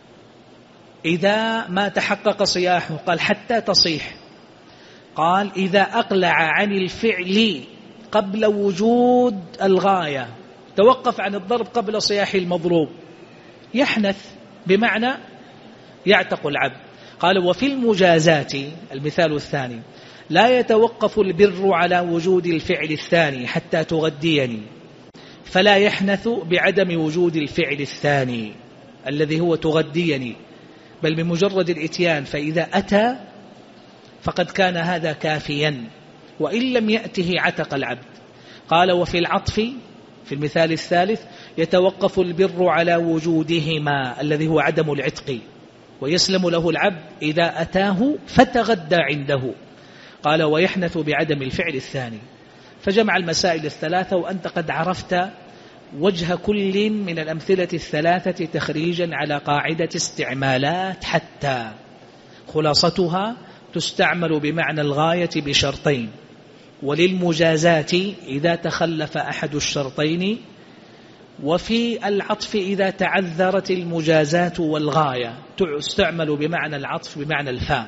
إذا ما تحقق صياحه، قال حتى تصيح، قال إذا أقلع عن الفعل قبل وجود الغاية، توقف عن الضرب قبل صياح المضروب، يحنث بمعنى يعتق العبد. قال وفي المجازات، المثال الثاني، لا يتوقف البر على وجود الفعل الثاني حتى تغديني، فلا يحنث بعدم وجود الفعل الثاني الذي هو تغديني، بل بمجرد الإتيان، فإذا أتى فقد كان هذا كافيا، وإن لم يأته عتق العبد. قال وفي العطف في المثال الثالث يتوقف البر على وجودهما الذي هو عدم العتق، ويسلم له العبد إذا أتاه فتغدى عنده. قال ويحنث بعدم الفعل الثاني. فجمع المسائل الثلاثة، وأنت قد عرفت وجه كل من الأمثلة الثلاثة تخريجا على قاعدة استعمالات حتى. خلاصتها تستعمل بمعنى الغاية بشرطين، وللمجازات إذا تخلف أحد الشرطين، وفي العطف إذا تعذرت المجازات والغاية تستعمل بمعنى العطف بمعنى الفاء.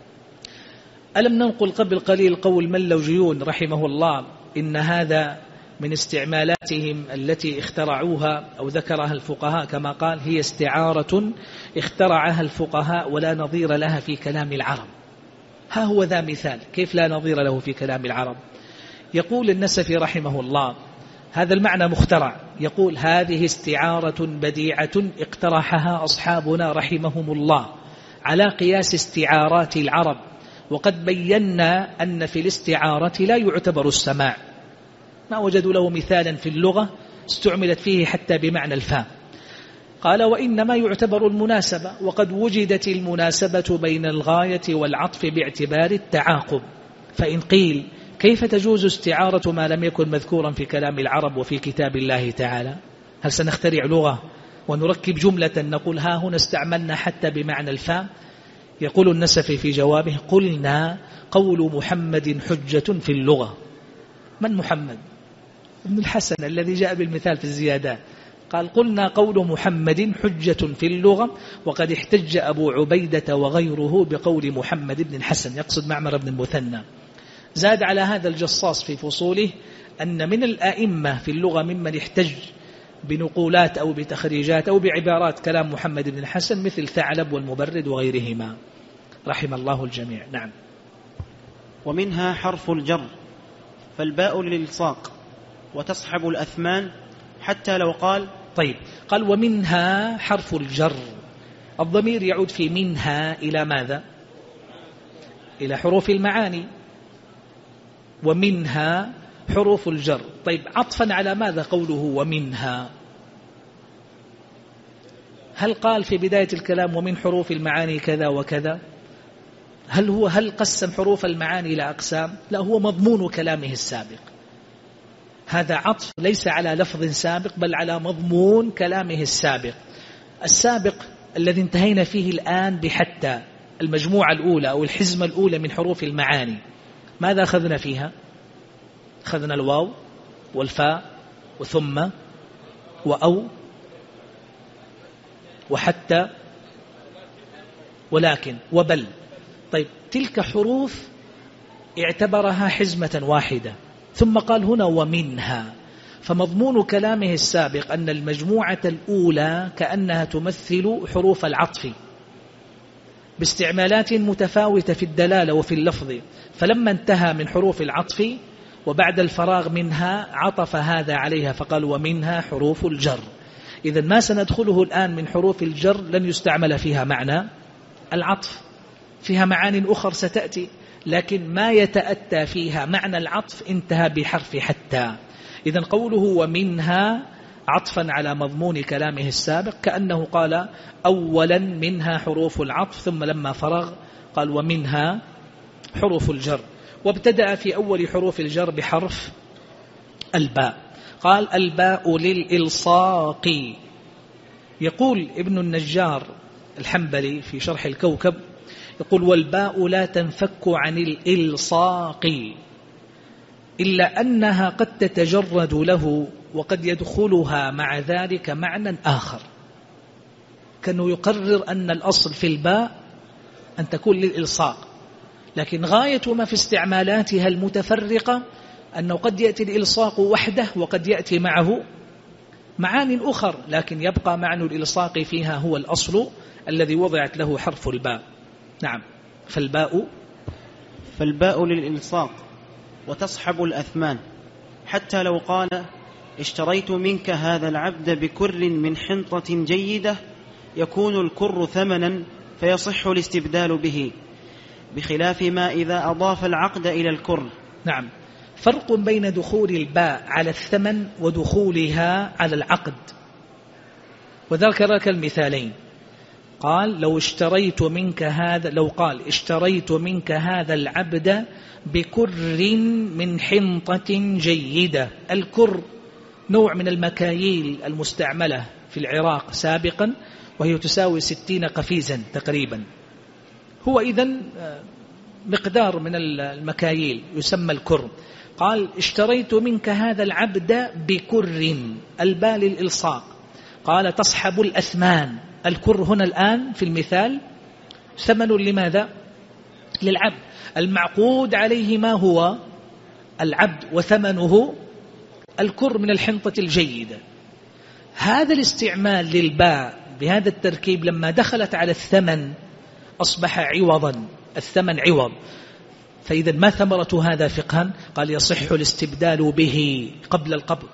ألم ننقل قبل قليل قول من لوجيون رحمه الله إن هذا من استعمالاتهم التي اخترعوها أو ذكرها الفقهاء، كما قال هي استعارة اخترعها الفقهاء ولا نظير لها في كلام العرب. ها هو ذا مثال كيف لا نظير له في كلام العرب. يقول النسفي رحمه الله هذا المعنى مخترع، يقول هذه استعارة بديعة اقترحها أصحابنا رحمهم الله على قياس استعارات العرب، وقد بينا أن في الاستعارة لا يعتبر السماع، ما وجدوا له مثالا في اللغة استعملت فيه حتى بمعنى الفهم. قال وإنما يعتبر المناسبة، وقد وجدت المناسبة بين الغاية والعطف باعتبار التعاقب. فإن قيل كيف تجوز استعارة ما لم يكن مذكورا في كلام العرب وفي كتاب الله تعالى؟ هل سنخترع لغة ونركب جملة نقول ها هنا استعملنا حتى بمعنى الفهم؟ يقول النسفي في جوابه قلنا قول محمد حجة في اللغة. من محمد؟ ابن الحسن الذي جاء بالمثال في الزيادات. قال قلنا قول محمد حجة في اللغة، وقد احتج أبو عبيدة وغيره بقول محمد بن الحسن، يقصد معمر بن المثنى. زاد على هذا الجصاص في فصوله أن من الآئمة في اللغة ممن احتج بنقولات أو بتخريجات أو بعبارات كلام محمد بن الحسن مثل ثعلب والمبرد وغيرهما رحم الله الجميع. نعم. ومنها حرف الجر، فالباء للإلصاق وتصحب الأثمان حتى لو قال. طيب، قال ومنها حرف الجر، الضمير يعود في منها إلى ماذا؟ إلى حروف المعاني، ومنها حروف الجر. طيب عطفا على ماذا قوله ومنها؟ هل قال في بداية الكلام ومن حروف المعاني كذا وكذا؟ هل قسم حروف المعاني إلى أقسام؟ لا، هو مضمون كلامه السابق. هذا عطف ليس على لفظ سابق بل على مضمون كلامه السابق الذي انتهينا فيه الآن بحتى المجموعة الأولى أو الحزمة الأولى من حروف المعاني. ماذا أخذنا فيها؟ أخذنا الواو والفاء وثم وأو وحتى ولكن وبل. طيب تلك حروف اعتبرها حزمة واحدة، ثم قال هنا ومنها، فمضمون كلامه السابق أن المجموعة الأولى كأنها تمثل حروف العطف باستعمالات متفاوتة في الدلالة وفي اللفظ، فلما انتهى من حروف العطف وبعد الفراغ منها عطف هذا عليها فقال ومنها حروف الجر. إذن ما سندخله الآن من حروف الجر لن يستعمل فيها معنى العطف، فيها معاني أخرى ستأتي، لكن ما يتأتى فيها معنى العطف انتهى بحرف حتى. إذن قوله ومنها عطفا على مضمون كلامه السابق كأنه قال أولا منها حروف العطف، ثم لما فرغ قال ومنها حروف الجر، وابتدأ في أول حروف الجر بحرف الباء. قال الباء للإلصاق. يقول ابن النجار الحنبلي في شرح الكوكب يقول والباء لا تنفك عن الإلصاق إلا أنها قد تتجرد له وقد يدخلها مع ذلك معنى آخر. كانه يقرر أن الأصل في الباء أن تكون للإلصاق، لكن غاية ما في استعمالاتها المتفرقة أنه قد يأتي الإلصاق وحده وقد يأتي معه معاني أخر، لكن يبقى معنى الإلصاق فيها هو الأصل الذي وضعت له حرف الباء. نعم. فالباء للإلصاق وتصحب الأثمان، حتى لو قال اشتريت منك هذا العبد بكر من حنطة جيدة يكون الكر ثمنا فيصح الاستبدال به، بخلاف ما إذا أضاف العقد إلى الكر. نعم، فرق بين دخول الباء على الثمن ودخولها على العقد. وذكر لك المثالين، قال لو قال اشتريت منك هذا العبد بكر من حنطة جيدة. الكر نوع من المكاييل المستعملة في العراق سابقا، وهي تساوي 60 قفيزا تقريبا. هو إذن مقدار من المكاييل يسمى الكر. قال اشتريت منك هذا العبد بكر، الباء للإلصاق. قال تصحب الأثمان. الكر هنا الآن في المثال ثمن لماذا؟ للعبد. المعقود عليه ما هو؟ العبد، وثمنه الكر من الحنطة الجيدة. هذا الاستعمال للباء بهذا التركيب لما دخلت على الثمن أصبح عوضا، الثمن عوض. فإذا ما ثمرة هذا فقها؟ قال يصح الاستبدال به قبل القبض.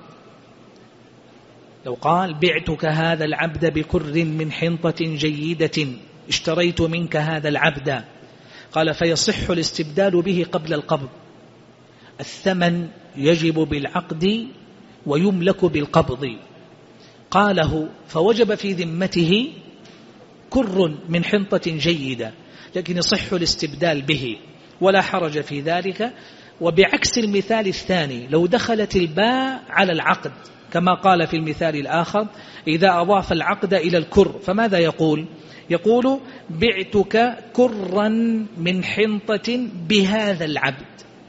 لو قال بعتك هذا العبد بكر من حنطة جيدة، اشتريت منك هذا العبد، قال فيصح الاستبدال به قبل القبض. الثمن يجب بالعقد ويملك بالقبض. قاله فوجب في ذمته كر من حنطة جيدة، لكن يصح الاستبدال به ولا حرج في ذلك. وبعكس المثال الثاني لو دخلت الباء على العقد كما قال في المثال الآخر إذا أضاف العقد إلى الكر، فماذا يقول؟ يقول بعتك كرا من حنطة بهذا العبد.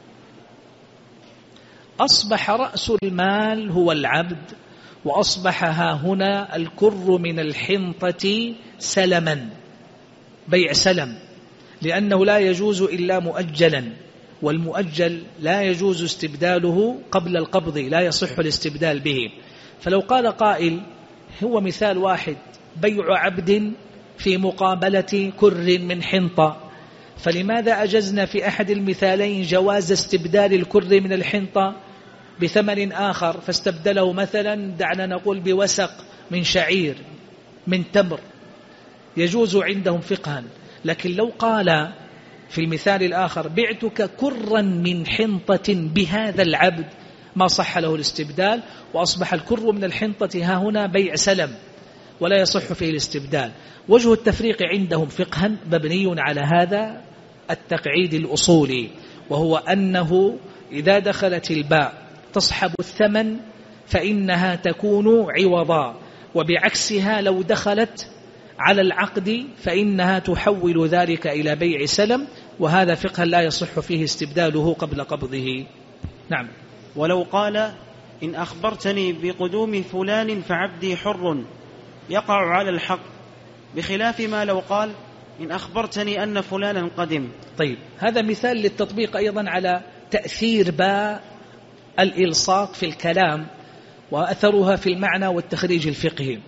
أصبح رأس المال هو العبد، وأصبح ها هنا الكر من الحنطة سلما، بيع سلم، لأنه لا يجوز إلا مؤجلا، والمؤجل لا يجوز استبداله قبل القبض، لا يصح الاستبدال به. فلو قال قائل هو مثال واحد بيع عبد في مقابلة كر من حنطة، فلماذا أجزنا في أحد المثالين جواز استبدال الكر من الحنطة بثمن آخر فاستبدله مثلا دعنا نقول بوسق من شعير من تمر، يجوز عندهم فقها. لكن لو قال في المثال الآخر بعتك كرا من حنطة بهذا العبد ما صح له الاستبدال، وأصبح الكر من الحنطة ها هنا بيع سلم ولا يصح فيه الاستبدال. وجه التفريق عندهم فقها مبني على هذا التقعيد الأصولي، وهو أنه إذا دخلت الباء تصحب الثمن فإنها تكون عوضا، وبعكسها لو دخلت على العقد فإنها تحول ذلك إلى بيع سلم، وهذا فقه لا يصح فيه استبداله قبل قبضه. نعم. ولو قال إن أخبرتني بقدوم فلان فعبدي حر يقع على الحق، بخلاف ما لو قال إن أخبرتني أن فلانا قدم. طيب، هذا مثال للتطبيق أيضا على تأثير باء الإلصاق في الكلام وأثرها في المعنى والتخريج الفقهي.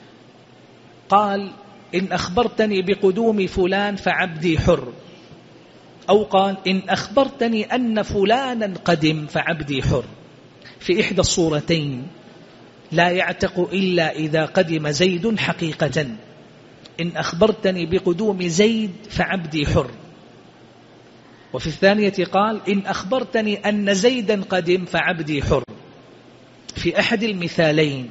قال إن أخبرتني بقدوم فلان فعبدي حر، أو قال إن أخبرتني أن فلانا قدم فعبدي حر. في إحدى الصورتين لا يعتق إلا إذا قدم زيد حقيقة. إن أخبرتني بقدوم زيد فعبدي حر. وفي الثانية قال إن أخبرتني أن زيدا قدم فعبدي حر. في أحد المثالين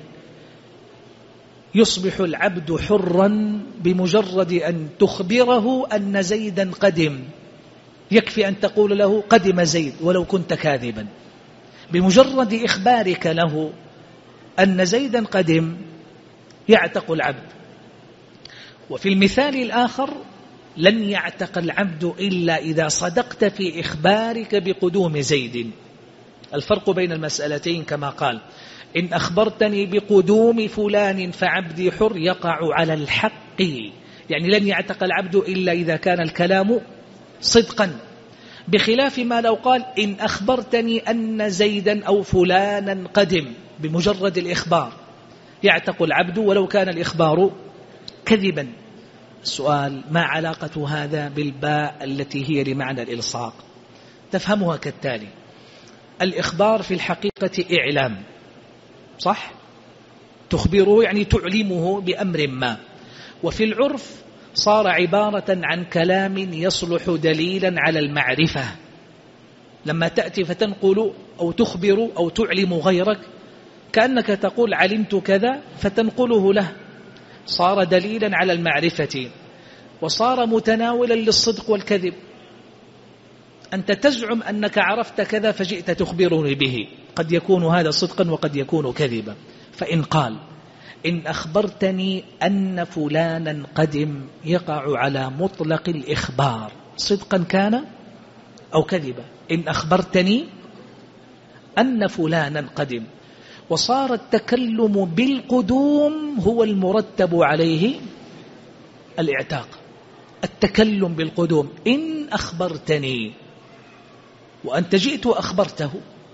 يصبح العبد حرا بمجرد أن تخبره أن زيدا قدم، يكفي أن تقول له قدم زيد ولو كنت كاذبا، بمجرد إخبارك له أن زيدا قدم يعتق العبد. وفي المثال الآخر لن يعتق العبد إلا إذا صدقت في إخبارك بقدوم زيد. الفرق بين المسألتين كما قال إن أخبرتني بقدوم فلان فعبدي حر يقع على الحق، يعني لن يعتق العبد إلا إذا كان الكلام صدقا، بخلاف ما لو قال إن أخبرتني أن زيدا أو فلانا قدم، بمجرد الإخبار يعتق العبد ولو كان الإخبار كذبا. السؤال ما علاقة هذا بالباء التي هي لمعنى الإلصاق؟ تفهمها كالتالي: الإخبار في الحقيقة إعلام، صح؟ تخبره يعني تعلمه بأمر ما، وفي العرف صار عبارة عن كلام يصلح دليلا على المعرفة. لما تأتي فتنقل أو تخبر أو تعلم غيرك كأنك تقول علمت كذا فتنقله له، صار دليلا على المعرفة وصار متناولا للصدق والكذب. أنت تزعم أنك عرفت كذا فجئت تخبرني به، قد يكون هذا صدقا وقد يكون كذبا. فإن قال: إن أخبرتني أن فلانا قدم، يقع على مطلق الإخبار صدقا كان أو كذبا. إن أخبرتني أن فلانا قدم، وصار التكلم بالقدوم هو المرتب عليه الإعتاق. التكلم بالقدوم، إن أخبرتني، وأنت جئت وأخبرته،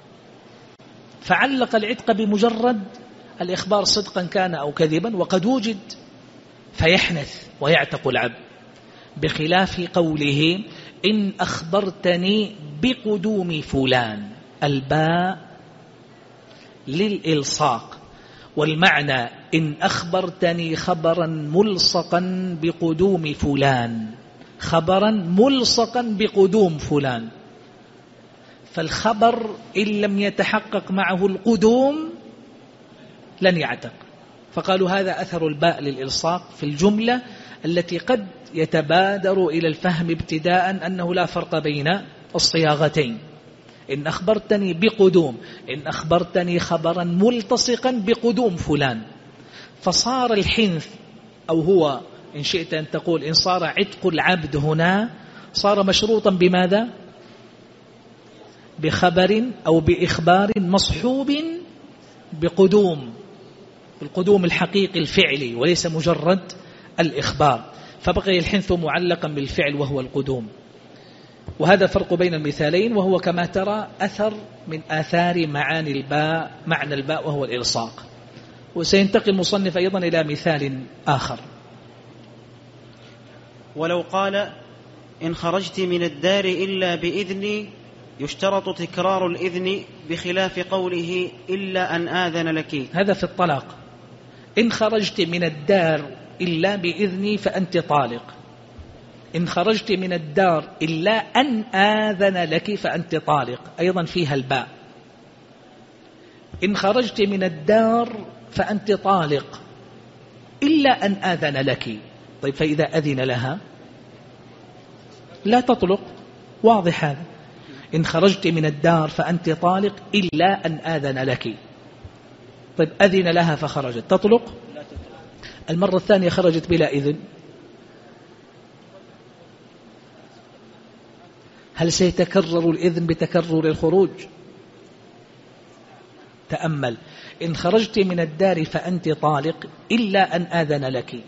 فعلق العتق بمجرد الإخبار صدقا كان أو كذبا، وقد وجد فيحنث ويعتق العبد، بخلاف قوله: إن أخبرتني بقدوم فلان. الباء للإلصاق، والمعنى: إن أخبرتني خبرا ملصقا بقدوم فلان، خبرا ملصقا بقدوم فلان. فالخبر إن لم يتحقق معه القدوم لن يعتق. فقالوا هذا أثر الباء للإلصاق في الجملة التي قد يتبادر إلى الفهم ابتداء أنه لا فرق بين الصياغتين. إن أخبرتني بقدوم، إن أخبرتني خبرا ملتصقا بقدوم فلان. فصار الحنث، أو هو إن شئت أن تقول إن صار عتق العبد هنا، صار مشروطا بماذا؟ بخبر أو بإخبار مصحوب بقدوم، القدوم الحقيقي الفعلي وليس مجرد الإخبار. فبقي الحنث معلقا بالفعل وهو القدوم. وهذا فرق بين المثالين، وهو كما ترى أثر من آثار معاني الباء، معنى الباء وهو الإلصاق. وسينتقل المصنف أيضا إلى مثال آخر: ولو قال: إن خرجت من الدار إلا بإذني، يشترط تكرار الإذن، بخلاف قوله: إلا أن آذن لك. هذا في الطلاق: إن خرجت من الدار إلا بإذني فأنت طالق. إن خرجت من الدار إلا أن آذن لك فأنت طالق، أيضا فيها الباء. إن خرجت من الدار فأنت طالق إلا أن آذن لك. طيب فإذا أذن لها لا تطلق، واضح هذا. إن خرجت من الدار فأنت طالق إلا أن آذن لك. طيب أذن لها فخرجت، تطلق؟ المرة الثانية خرجت بلا إذن، هل سيتكرر الإذن بتكرر الخروج؟ تأمل: إن خرجت من الدار فأنت طالق إلا أن آذن لك.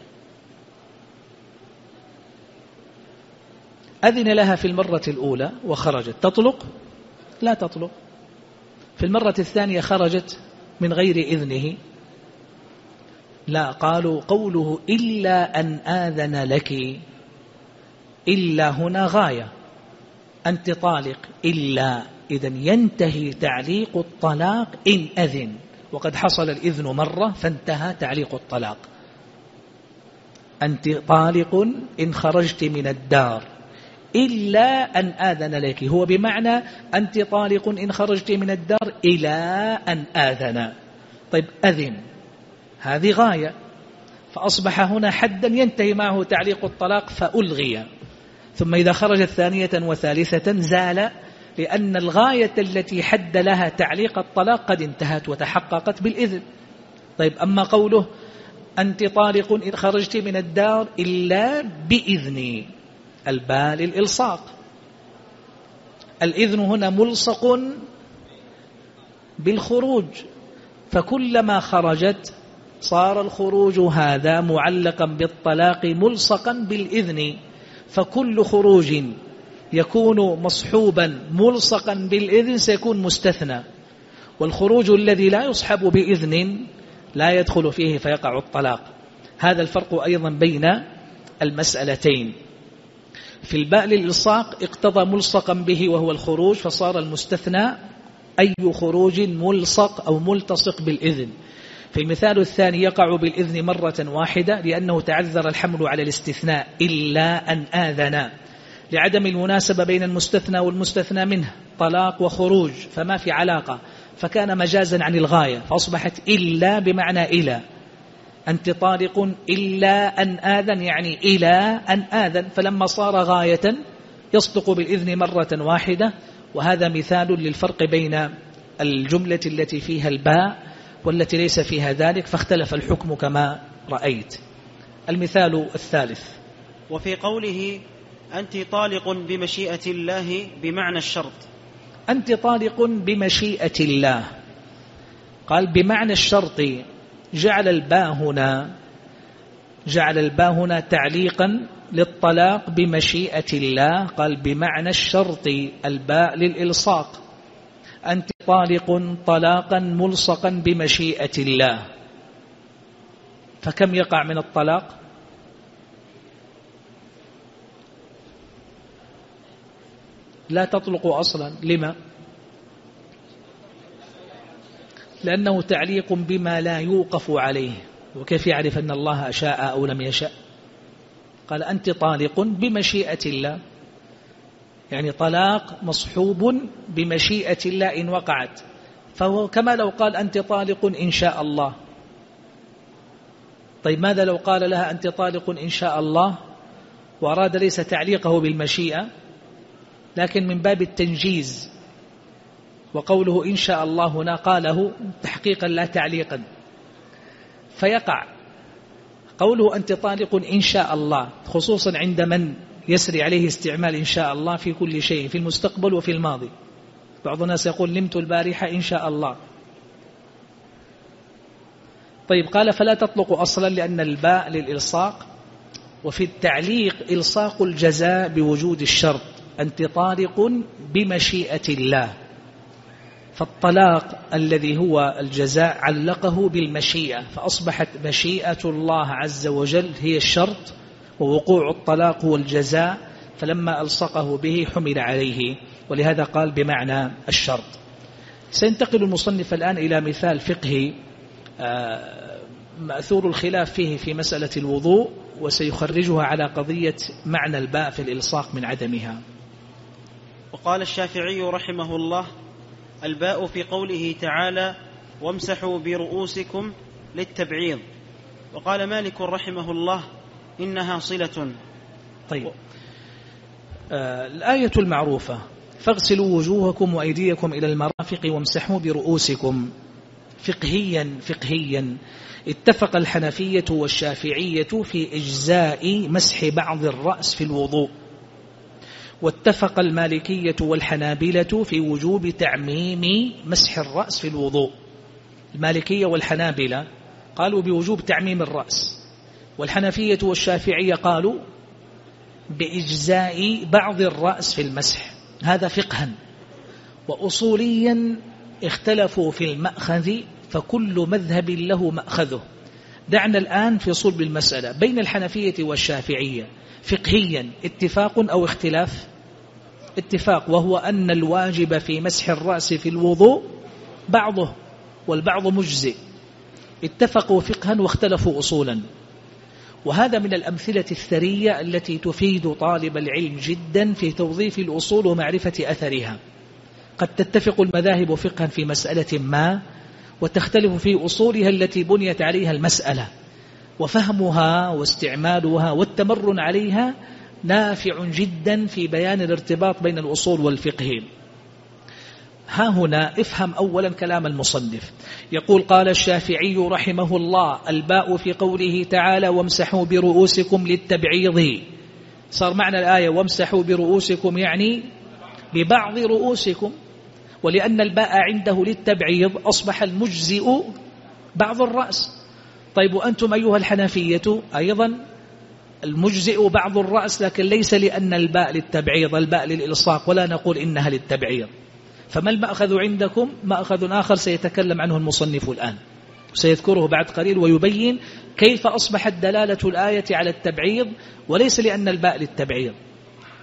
أذن لها في المرة الأولى وخرجت، تطلق؟ لا تطلق. في المرة الثانية خرجت من غير إذنه، لا، قالوا قوله إلا أن آذن لك، إلا هنا غاية، أنت طالق إلا، إذن ينتهي تعليق الطلاق إن أذن، وقد حصل الإذن مرة فانتهى تعليق الطلاق. أنت طالق إن خرجت من الدار إلا أن آذن لك، هو بمعنى أنت طالق إن خرجت من الدار إلى أن آذن. طيب أذن هذه غاية، فأصبح هنا حدا ينتهي معه تعليق الطلاق فألغي، ثم إذا خرجت ثانية وثالثة زال، لأن الغاية التي حد لها تعليق الطلاق قد انتهت وتحققت بالإذن. طيب أما قوله أنت طالق إن خرجت من الدار إلا بإذني، الباء للإلصاق، الإذن هنا ملصق بالخروج، فكلما خرجت صار الخروج هذا معلقا بالطلاق ملصقا بالإذن، فكل خروج يكون مصحوبا ملصقا بالإذن سيكون مستثنى، والخروج الذي لا يصحب بإذن لا يدخل فيه فيقع الطلاق. هذا الفرق أيضا بين المسألتين. في الباء للإلصاق اقتضى ملصقا به وهو الخروج، فصار المستثنى أي خروج ملصق أو ملتصق بالإذن. في المثال الثاني يقع بالإذن مرة واحدة لأنه تعذر الحمل على الاستثناء إلا أن آذنا، لعدم المناسبة بين المستثنى والمستثنى منه، طلاق وخروج فما في علاقة، فكان مجازا عن الغاية، فأصبحت إلا بمعنى إلى. أنت طالق إلا أن آذن، يعني إلى أن آذن، فلما صار غاية يصدق بالإذن مرة واحدة. وهذا مثال للفرق بين الجملة التي فيها الباء والتي ليس فيها ذلك، فاختلف الحكم كما رأيت. المثال الثالث: وفي قوله أنت طالق بمشيئة الله بمعنى الشرط. أنت طالق بمشيئة الله، قال بمعنى الشرط، جعل الباء هنا تعليقا للطلاق بمشيئة الله، قال بمعنى الشرط الباء للإلصاق. أنت طالق طلاقا ملصقا بمشيئة الله، فكم يقع من الطلاق؟ لا تطلق أصلا. لما؟ لأنه تعليق بما لا يوقف عليه، وكيف يعرف أن الله شاء أو لم يشاء؟ قال أنت طالق بمشيئة الله، يعني طلاق مصحوب بمشيئة الله إن وقعت، فهو كما لو قال أنت طالق إن شاء الله. طيب ماذا لو قال لها أنت طالق إن شاء الله وأراد ليس تعليقه بالمشيئة لكن من باب التنجيز، وقوله إن شاء الله هنا قاله تحقيقا لا تعليقا، فيقع قوله أنت طالق إن شاء الله، خصوصا عند من يسري عليه استعمال إن شاء الله في كل شيء، في المستقبل وفي الماضي. بعض الناس يقول نمت البارحة إن شاء الله. طيب قال فلا تطلق أصلا لأن الباء للإلصاق، وفي التعليق إلصاق الجزاء بوجود الشرط، أنت طالق بمشيئة الله، فالطلاق الذي هو الجزاء علقه بالمشيئة، فأصبحت مشيئة الله عز وجل هي الشرط، ووقوع الطلاق هو الجزاء، فلما ألصقه به حمل عليه، ولهذا قال بمعنى الشرط. سينتقل المصنف الآن إلى مثال فقهي مأثور الخلاف فيه في مسألة الوضوء، وسيخرجها على قضية معنى الباء في الإلصاق من عدمها. وقال الشافعي رحمه الله: الباء في قوله تعالى وامسحوا برؤوسكم للتبعيض. وقال مالك رحمه الله: إنها صلة. طيب الآية المعروفة فاغسلوا وجوهكم وأيديكم إلى المرافق وامسحوا برؤوسكم، فقهيا اتفق الحنفية والشافعية في إجزاء مسح بعض الرأس في الوضوء، واتفق المالكية والحنابلة في وجوب تعميم مسح الرأس في الوضوء. المالكية والحنابلة قالوا بوجوب تعميم الرأس، والحنفية والشافعية قالوا بإجزاء بعض الرأس في المسح. هذا فقها. وأصوليا اختلفوا في المأخذ، فكل مذهب له مأخذه. دعنا الآن في صلب المسألة بين الحنفية والشافعية. فقهيا اتفاق أو اختلاف؟ اتفاق، وهو أن الواجب في مسح الرأس في الوضوء بعضه والبعض مجزئ. اتفقوا فقها واختلفوا أصولا، وهذا من الأمثلة الثرية التي تفيد طالب العلم جدا في توظيف الأصول ومعرفة أثرها. قد تتفق المذاهب فقها في مسألة ما، وتختلف في أصولها التي بنيت عليها المسألة، وفهمها واستعمالها والتمرن عليها نافع جدا في بيان الارتباط بين الأصول والفقه. ها هنا افهم أولا كلام المصنف. يقول قال الشافعي رحمه الله: الباء في قوله تعالى وامسحوا برؤوسكم للتبعيض. صار معنى الآية وامسحوا برؤوسكم يعني ببعض رؤوسكم، ولأن الباء عنده للتبعيض أصبح المجزئ بعض الرأس. طيب وأنتم أيها الحنفية أيضا المجزئ بعض الرأس، لكن ليس لأن الباء للتبعيض، الباء للإلصاق، ولا نقول إنها للتبعيض. فما المأخذ عندكم؟ مأخذ آخر سيتكلم عنه المصنف الآن، سيذكره بعد قليل ويبين كيف أصبحت دلالة الآية على التبعيض وليس لأن الباء للتبعيض.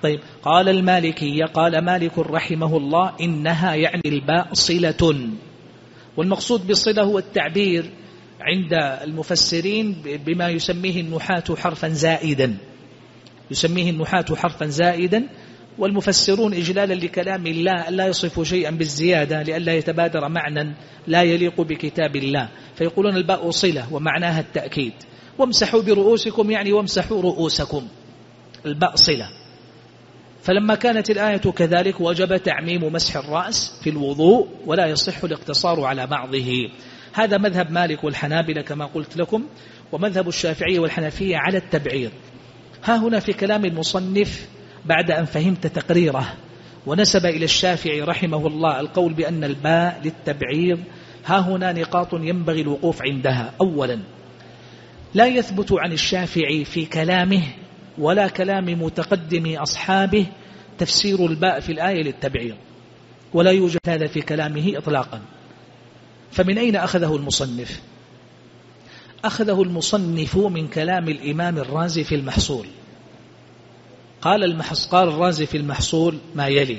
طيب قال المالكية، قال مالك رحمه الله إنها يعني الباء صلة، والمقصود بالصلة هو التعبير عند المفسرين بما يسميه النحاة حرفا زائدا، يسميه النحاة حرفا زائدا، والمفسرون إجلالا لكلام الله لا يصف شيئا بالزيادة لئلا يتبادر معنى لا يليق بكتاب الله، فيقولون الباء صلة ومعناها التأكيد. وامسحوا برؤوسكم يعني وامسحوا رؤوسكم، الباء صلة. فلما كانت الآية كذلك وجب تعميم مسح الرأس في الوضوء ولا يصح الاقتصار على بعضه. هذا مذهب مالك والحنابلة كما قلت لكم، ومذهب الشافعية والحنفية على التبعير. ها هنا في كلام المصنف بعد أن فهمت تقريره ونسب إلى الشافعي رحمه الله القول بأن الباء للتبعير، ها هنا نقاط ينبغي الوقوف عندها. أولا، لا يثبت عن الشافعي في كلامه ولا كلام متقدم أصحابه تفسير الباء في الآية للتبعير، ولا يوجد هذا في كلامه إطلاقا. فمن أين أخذه المصنف؟ أخذه المصنف من كلام الإمام الرازي في المحصول. قال الرازي في المحصول ما يلي: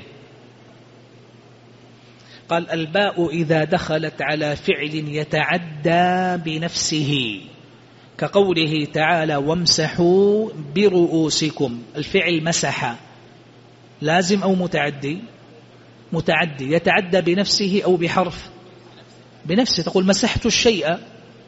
قال الباء إذا دخلت على فعل يتعدى بنفسه كقوله تعالى وامسحوا برؤوسكم، الفعل مسح لازم أو متعدي؟ متعدي. يتعدى بنفسه أو بحرف؟ بنفسه. تقول مسحت الشيء،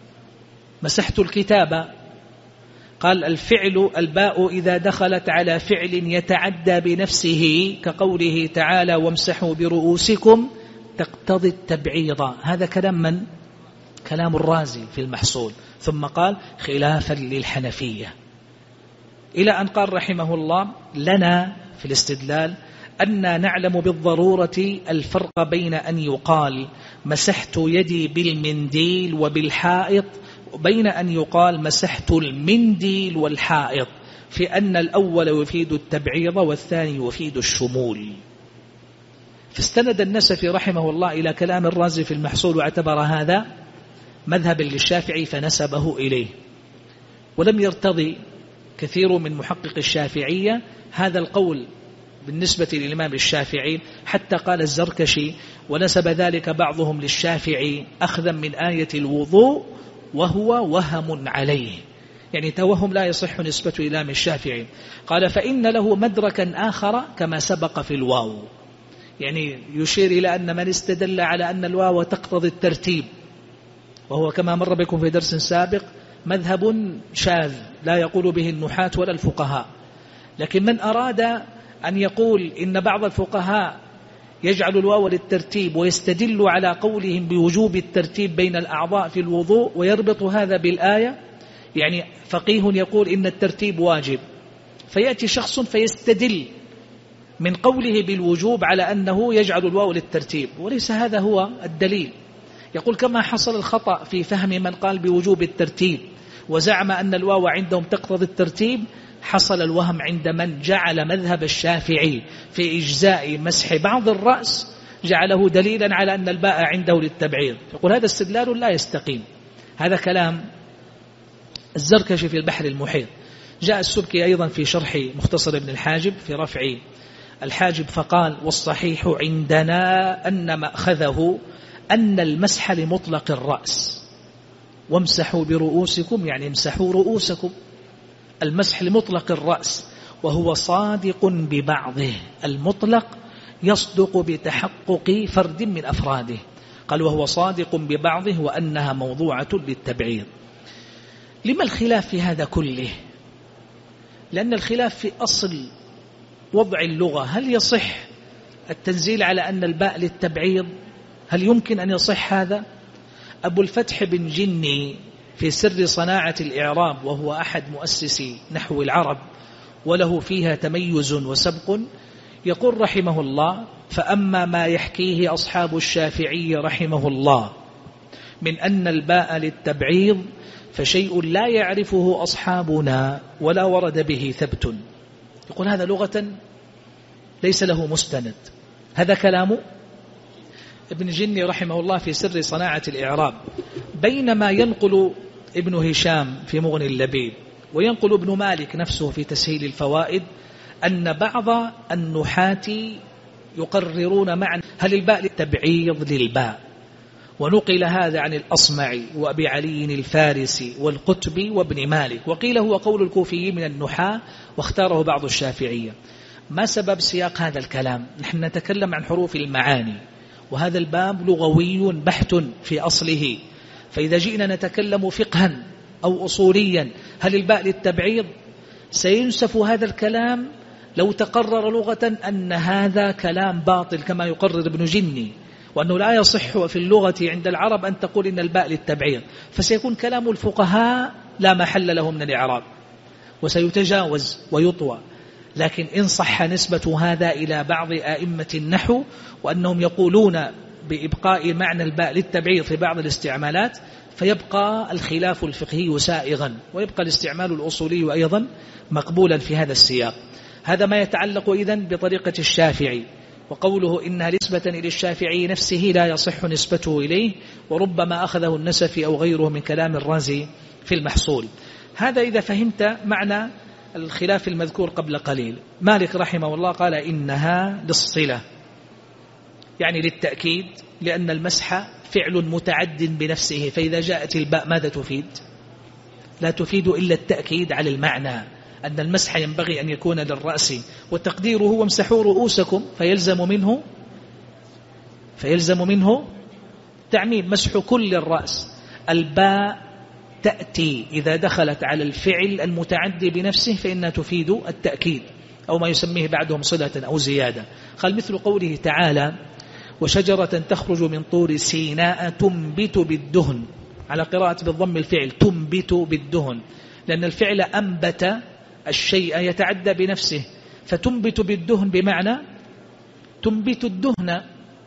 مسحت الكتابة. قال الباء إذا دخلت على فعل يتعدى بنفسه كقوله تعالى وامسحوا برؤوسكم تقتضي التبعيض. هذا كلام من؟ كلام الرازي في المحصول. ثم قال خلافا للحنفية، إلى أن قال رحمه الله لنا في الاستدلال أن نعلم بالضرورة الفرق بين أن يقال مسحت يدي بالمنديل وبالحائط وبين أن يقال مسحت المنديل والحائط، في أن الأول يفيد التبعيض والثاني يفيد الشمول. فاستند النسفي رحمه الله إلى كلام الرازي في المحصول واعتبر هذا مذهبا للشافعي فنسبه إليه، ولم يرتضي كثير من محقق الشافعية هذا القول بالنسبة للإمام الشافعي، حتى قال الزركشي ونسب ذلك بعضهم للشافعي أخذا من آية الوضوء وهو وهم عليه، يعني توهم لا يصح نسبة إلى الإمام الشافعي. قال فإن له مدركا آخر كما سبق في الواو، يعني يشير إلى أن من استدل على أن الواو تقتضي الترتيب، وهو كما مر بكم في درس سابق مذهب شاذ لا يقول به النحاة ولا الفقهاء. لكن من أراد أن يقول إن بعض الفقهاء يجعل الواو للترتيب ويستدل على قولهم بوجوب الترتيب بين الأعضاء في الوضوء ويربط هذا بالآية، يعني فقيه يقول إن الترتيب واجب، فيأتي شخص فيستدل من قوله بالوجوب على أنه يجعل الواو للترتيب، وليس هذا هو الدليل. يقول كما حصل الخطأ في فهم من قال بوجوب الترتيب وزعم أن الواو عندهم تقتضي الترتيب، حصل الوهم عند من جعل مذهب الشافعي في إجزاء مسح بعض الرأس جعله دليلا على أن الباء عنده للتبعيض. يقول هذا استدلال لا يستقيم. هذا كلام الزركشي في البحر المحيط. جاء السبكي أيضا في شرح مختصر ابن الحاجب في رفع الحاجب فقال والصحيح عندنا أن مأخذه أن المسح لمطلق الرأس، وامسحوا برؤوسكم يعني امسحوا رؤوسكم، المسح لمطلق الرأس، وهو صادق ببعضه، المطلق يصدق بتحقق فرد من أفراده. قال وهو صادق ببعضه وأنها موضوعة للتبعيض. لما الخلاف في هذا كله؟ لأن الخلاف في أصل وضع اللغة. هل يصح التنزيل على أن الباء للتبعيض؟ هل يمكن أن يصح هذا؟ أبو الفتح بن جني في سر صناعة الإعراب، وهو أحد مؤسسي نحو العرب وله فيها تميز وسبق، يقول رحمه الله فأما ما يحكيه أصحاب الشافعي رحمه الله من أن الباء للتبعيض فشيء لا يعرفه أصحابنا ولا ورد به ثبت. يقول هذا لغة ليس له مستند. هذا كلام ابن جني رحمه الله في سر صناعة الإعراب، بينما ينقل ابن هشام في مغني اللبيب وينقل ابن مالك نفسه في تسهيل الفوائد أن بعض النحاة يقررون معنى هل الباء للتبعيض للباء، ونقل هذا عن الأصمعي وأبي علي الفارسي والقتبي وابن مالك، وقيل هو قول الكوفيين من النحاة واختاره بعض الشافعية. ما سبب سياق هذا الكلام؟ نحن نتكلم عن حروف المعاني، وهذا الباب لغوي بحت في أصله، فإذا جئنا نتكلم فقها أو أصوليا هل الباء للتبعيض سينسف هذا الكلام لو تقرر لغة أن هذا كلام باطل كما يقرر ابن جني، وأنه لا يصح في اللغة عند العرب أن تقول إن الباء للتبعيض، فسيكون كلام الفقهاء لا محل له من الإعراب وسيتجاوز ويطوى. لكن إن صح نسبة هذا إلى بعض أئمة النحو وأنهم يقولون بإبقاء معنى الباء للتبعيض في بعض الاستعمالات، فيبقى الخلاف الفقهي سائغا، ويبقى الاستعمال الأصولي أيضا مقبولا في هذا السياق. هذا ما يتعلق إذن بطريقة الشافعي، وقوله إنها نسبة إلى الشافعي نفسه لا يصح نسبته إليه، وربما أخذه النسفي أو غيره من كلام الرازي في المحصول. هذا إذا فهمت معنى الخلاف المذكور قبل قليل. مالك رحمه الله قال إنها للصلة، يعني للتأكيد، لأن المسح فعل متعد بنفسه، فإذا جاءت الباء ماذا تفيد؟ لا تفيد إلا التأكيد على المعنى، أن المسح ينبغي أن يكون للرأس، وتقديره وامسحوا رؤوسكم فيلزم منه تعميم مسح كل الرأس. الباء تأتي إذا دخلت على الفعل المتعدي بنفسه فإنها تفيد التأكيد، أو ما يسميه بعدهم صلة أو زيادة. قال مثل قوله تعالى وشجرة تخرج من طور سيناء تنبت بالدهن، على قراءة بالضم الفعل تنبت بالدهن، لأن الفعل أنبت الشيء يتعدى بنفسه، فتنبت بالدهن بمعنى تنبت الدهن،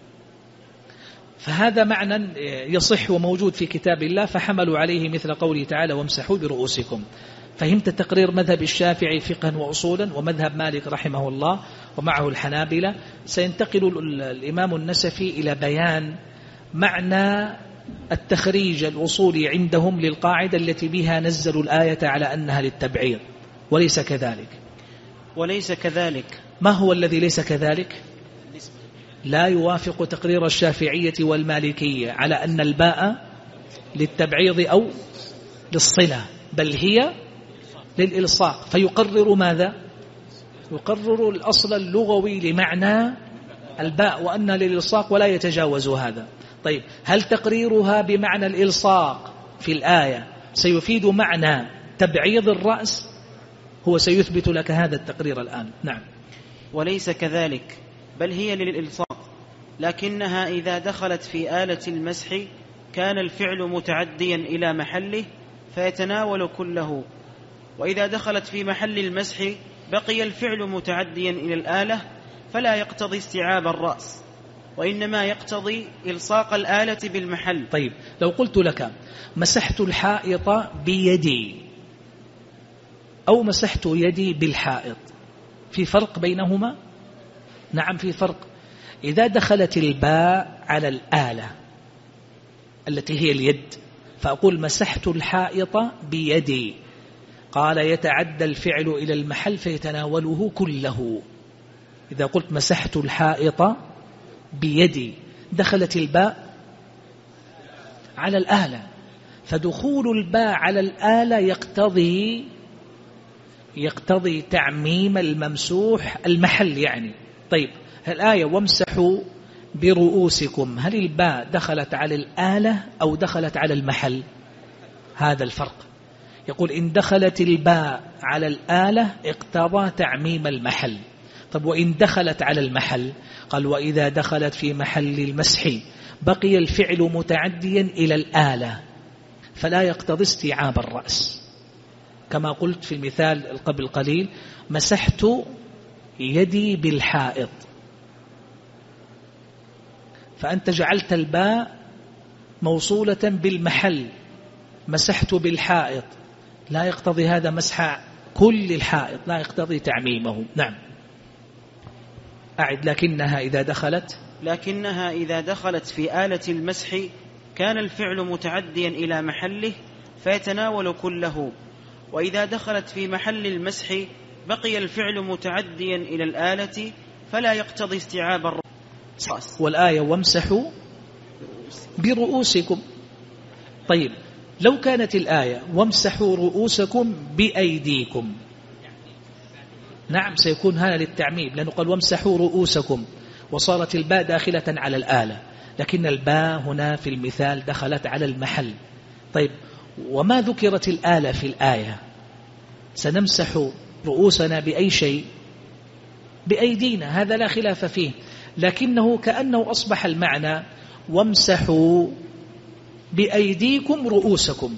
فهذا معنى يصح وموجود في كتاب الله، فحملوا عليه مثل قوله تعالى وامسحوا برؤوسكم. فهمت تقرير مذهب الشافعي فقها وأصولا ومذهب مالك رحمه الله ومعه الحنابلة. سينتقل الإمام النسفي إلى بيان معنى التخريج الأصولي عندهم للقاعدة التي بها نزلوا الآية على أنها للتبعيض، وليس كذلك. ما هو الذي ليس كذلك؟ لا يوافق تقرير الشافعية والمالكية على أن الباء للتبعيض أو للصلة، بل هي للإلصاق، فيقرر ماذا؟ يقرر الأصل اللغوي لمعنى الباء وأن للإلصاق ولا يتجاوز هذا. طيب هل تقريرها بمعنى الإلصاق في الآية سيفيد معنى تبعيض الرأس؟ هو سيثبت لك هذا التقرير الآن. نعم. وليس كذلك، بل هي للإلصاق، لكنها إذا دخلت في آلة المسح كان الفعل متعديا إلى محله فيتناول كله، وإذا دخلت في محل المسح بقي الفعل متعديا إلى الآلة فلا يقتضي استيعاب الرأس، وإنما يقتضي إلصاق الآلة بالمحل. طيب لو قلت لك مسحت الحائط بيدي أو مسحت يدي بالحائط، في فرق بينهما؟ نعم في فرق. إذا دخلت الباء على الآلة التي هي اليد فأقول مسحت الحائط بيدي، قال يتعدى الفعل إلى المحل فيتناوله كله. إذا قلت مسحت الحائط بيدي دخلت الباء على الآلة، فدخول الباء على الآلة يقتضي تعميم الممسوح المحل يعني. طيب الآية وامسحوا برؤوسكم، هل الباء دخلت على الآلة أو دخلت على المحل؟ هذا الفرق. يقول إن دخلت الباء على الآلة اقتضى تعميم المحل. طب وإن دخلت على المحل؟ قال وإذا دخلت في محل المسح بقي الفعل متعديا إلى الآلة فلا يقتضي استيعاب الرأس، كما قلت في المثال قبل قليل مسحت يدي بالحائط، فأنت جعلت الباء موصولة بالمحل، مسحت بالحائط، لا يقتضي هذا مسح كل الحائط، لا يقتضي تعميمه. نعم. أعد. لكنها إذا دخلت في آلة المسح كان الفعل متعديا إلى محله فيتناول كله، وإذا دخلت في محل المسح بقي الفعل متعديا إلى الآلة فلا يقتضي استيعاب الرأس. والآية وامسحوا برؤوسكم. طيب لو كانت الآية وامسحوا رؤوسكم بأيديكم، نعم سيكون هذا للتعميم، لأنه قال وامسحوا رؤوسكم وصارت الباء داخلة على الآلة، لكن الباء هنا في المثال دخلت على المحل. طيب وما ذكرت الآلة في الآية؟ سنمسح رؤوسنا بأي شيء؟ بأيدينا، هذا لا خلاف فيه، لكنه كأنه أصبح المعنى وامسحوا بأيديكم رؤوسكم.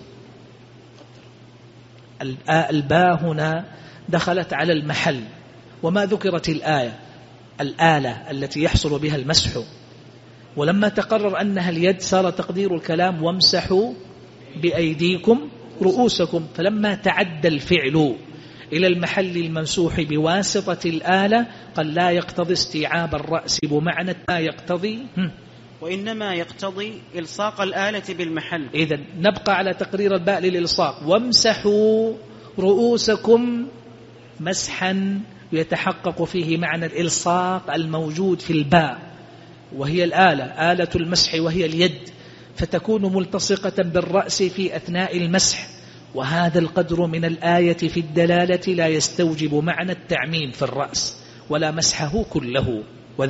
الباء هنا دخلت على المحل، وما ذكرت الآلة التي يحصل بها المسح، ولما تقرر أنها اليد صار تقدير الكلام وامسحوا بأيديكم رؤوسكم، فلما تعدى الفعل إلى المحل الممسوح بواسطة الآلة قال لا يقتضي استيعاب الرأس بمعنى لا يقتضي، وإنما يقتضي إلصاق الآلة بالمحل. إذن نبقى على تقرير الباء للإلصاق، وامسحوا رؤوسكم مسحا يتحقق فيه معنى الإلصاق الموجود في الباء، وهي الآلة، آلة المسح وهي اليد، فتكون ملتصقة بالرأس في أثناء المسح، وهذا القدر من الآية في الدلالة لا يستوجب معنى التعميم في الرأس ولا مسحه كله،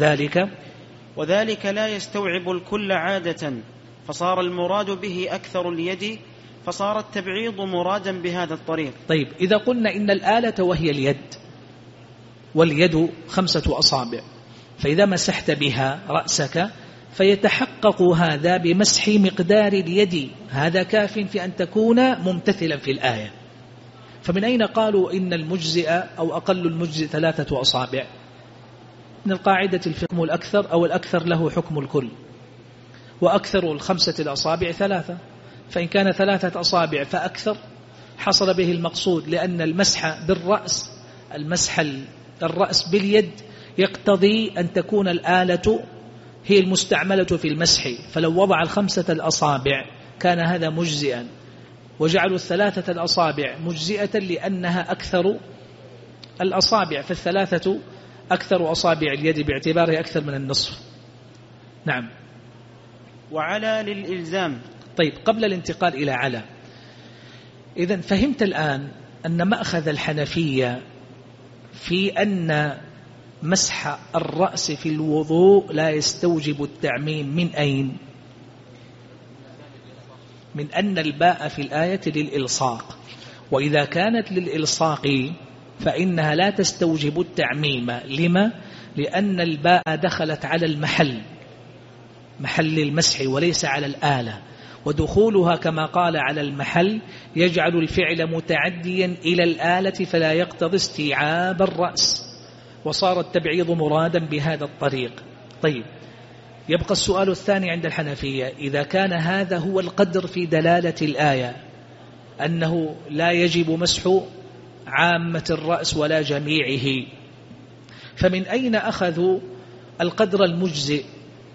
وذلك لا يستوعب الكل عادة، فصار المراد به أكثر اليد، فصار التبعيض مرادا بهذا الطريق. طيب إذا قلنا إن الآلة وهي اليد، واليد 5 أصابع، فإذا مسحت بها رأسك فيتحقق هذا بمسح مقدار اليد، هذا كاف في أن تكون ممتثلا في الآية. فمن أين قالوا إن المجزئ أو أقل المجزئ 3 أصابع؟ من القاعدة الحكم الأكثر أو الأكثر له حكم الكل، وأكثر 5 الأصابع 3، فإن كان 3 أصابع فأكثر حصل به المقصود، لأن المسح بالرأس، المسح الرأس باليد يقتضي أن تكون الآلة هي المستعملة في المسح، فلو وضع 5 الأصابع كان هذا مجزئا، وجعلوا 3 الأصابع مجزئة لأنها أكثر الأصابع، فال3 أكثر أصابع اليد باعتباره أكثر من النصف. نعم. وعلى للإلزام. طيب قبل الانتقال إلى على، إذن فهمت الآن أن مأخذ الحنفية في أن مسح الرأس في الوضوء لا يستوجب التعميم من أين؟ من أن الباء في الآية للإلصاق، وإذا كانت للإلصاق فإنها لا تستوجب التعميم. لما؟ لأن الباء دخلت على المحل، محل المسح، وليس على الآلة، ودخولها كما قال على المحل يجعل الفعل متعديا إلى الآلة فلا يقتضي استيعاب الرأس، وصار التبعيض مرادا بهذا الطريق. طيب يبقى السؤال الثاني عند الحنفية، إذا كان هذا هو القدر في دلالة الآية أنه لا يجب مسح عامة الرأس ولا جميعه، فمن أين أخذوا القدر المجزئ؟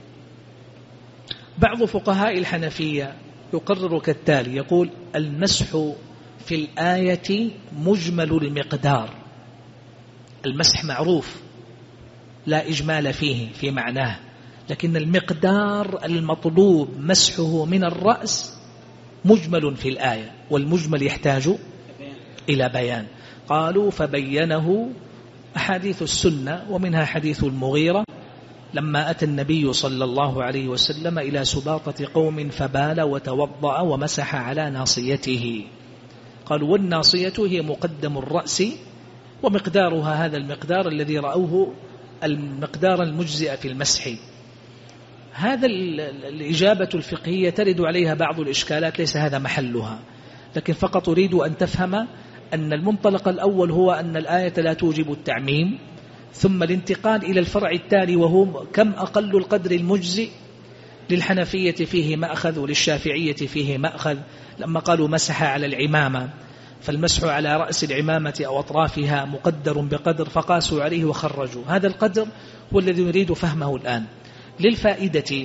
بعض فقهاء الحنفية يقرر كالتالي، يقول المسح في الآية مجمل المقدار، المسح معروف لا إجمال فيه في معناه، لكن المقدار المطلوب مسحه من الرأس مجمل في الآية، والمجمل يحتاج إلى بيان. قالوا فبينه أحاديث السنة، ومنها حديث المغيرة لما أتى النبي صلى الله عليه وسلم إلى سباطة قوم فبال وتوضأ ومسح على ناصيته، قالوا والناصية هي مقدم الرأس، ومقدارها هذا المقدار الذي رأوه المقدار المجزئ في المسح. هذا الإجابة الفقهية ترد عليها بعض الإشكالات، ليس هذا محلها، لكن فقط أريد أن تفهم أن المنطلق الأول هو أن الآية لا توجب التعميم، ثم الانتقال إلى الفرع التالي وهو كم أقل القدر المجزئ. للحنفية فيه مأخذ وللشافعية فيه مأخذ، لما قالوا مسح على العمامة فالمسح على رأس العمامة أو أطرافها مقدر بقدر، فقاسوا عليه وخرجوا، هذا القدر هو الذي نريد فهمه الآن. للفائدة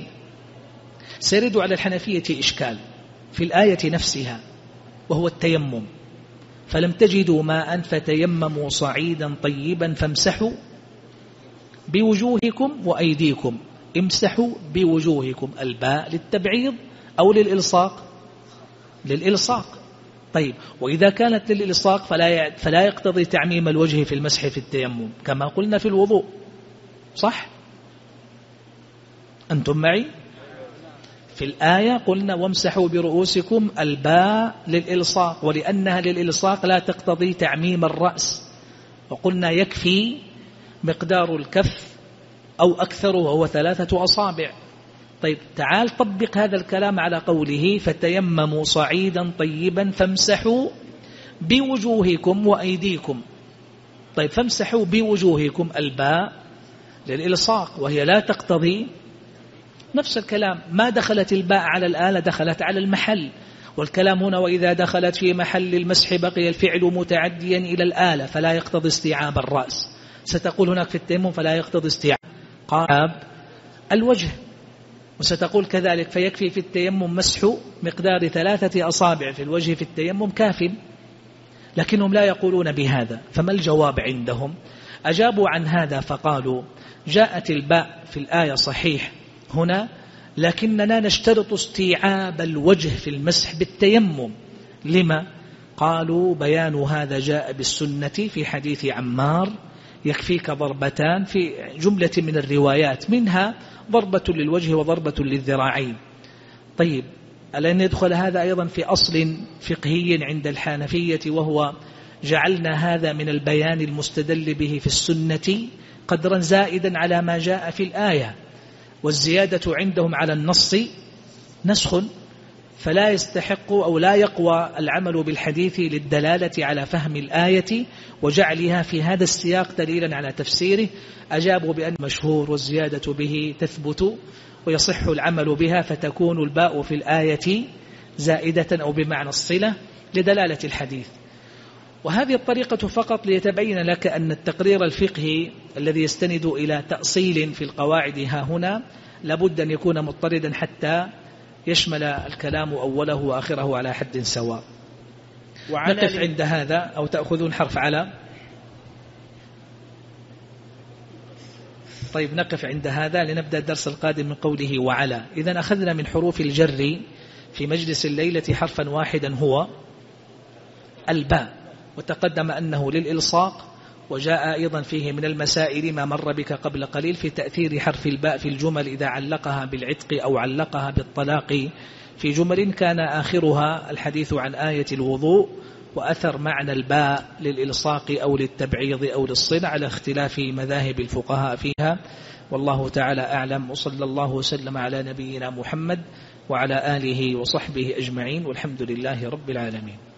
سيرد على الحنفية إشكال في الآية نفسها، وهو التيمم، فلم تجدوا ماء فتيمموا صعيدا طيبا فامسحوا بوجوهكم وأيديكم. امسحوا بوجوهكم، الباء للتبعيض أو للإلصاق؟ للإلصاق. طيب، وإذا كانت للإلصاق فلا يقتضي تعميم الوجه في المسح في التيمم كما قلنا في الوضوء، صح؟ أنتم معي؟ في الآية قلنا وامسحوا برؤوسكم، الباء للإلصاق، ولأنها للإلصاق لا تقتضي تعميم الرأس، وقلنا يكفي مقدار الكف أو أكثر وهو 3 أصابع. طيب، تعال طبق هذا الكلام على قوله فتيمموا صعيدا طيبا فامسحوا بوجوهكم وأيديكم. طيب، فامسحوا بوجوهكم، الباء للإلصاق وهي لا تقتضي نفس الكلام. ما دخلت الباء على الآلة، دخلت على المحل، والكلام هنا وإذا دخلت في محل المسح بقي الفعل متعديا إلى الآلة فلا يقتضي استيعاب الرأس. ستقول هناك في التيمم فلا يقتضي استيعاب الوجه، وستقول كذلك فيكفي في التيمم مسح مقدار 3 أصابع في الوجه في التيمم كاف، لكنهم لا يقولون بهذا. فما الجواب عندهم؟ أجابوا عن هذا فقالوا جاءت الباء في الآية صحيح هنا، لكننا نشترط استيعاب الوجه في المسح بالتيمم. لما؟ قالوا بيان هذا جاء بالسنة في حديث عمار يكفيك ضربتان في جملة من الروايات، منها ضربة للوجه وضربة للذراعين. طيب، ألن يدخل هذا أيضا في أصل فقهي عند الحنفية، وهو جعلنا هذا من البيان المستدل به في السنة قدرا زائدا على ما جاء في الآية، والزيادة عندهم على النص نسخ، فلا يستحق أو لا يقوى العمل بالحديث للدلالة على فهم الآية وجعلها في هذا السياق دليلا على تفسيره. أجابوا بأن مشهور والزيادة به تثبت ويصح العمل بها، فتكون الباء في الآية زائدة أو بمعنى الصلة لدلالة الحديث. وهذه الطريقة فقط ليتبين لك أن التقرير الفقهي الذي يستند إلى تأصيل في القواعد ها هنا لابد أن يكون مضطردا حتى يشمل الكلام أوله وآخره على حد سواء. نقف عند هذا، أو تأخذون حرف على؟ طيب، نقف عند هذا لنبدأ الدرس القادم من قوله وعلى. إذن أخذنا من حروف الجر في مجلس الليلة حرفا واحدا هو الباء، وتقدم أنه للإلصاق، وجاء أيضا فيه من المسائل ما مر بك قبل قليل في تأثير حرف الباء في الجمل إذا علقها بالعتق أو علقها بالطلاق في جمل كان آخرها الحديث عن آية الوضوء، وأثر معنى الباء للإلصاق أو للتبعيض أو للصلة على اختلاف مذاهب الفقهاء فيها. والله تعالى أعلم، وصلى الله وسلم على نبينا محمد وعلى آله وصحبه أجمعين، والحمد لله رب العالمين.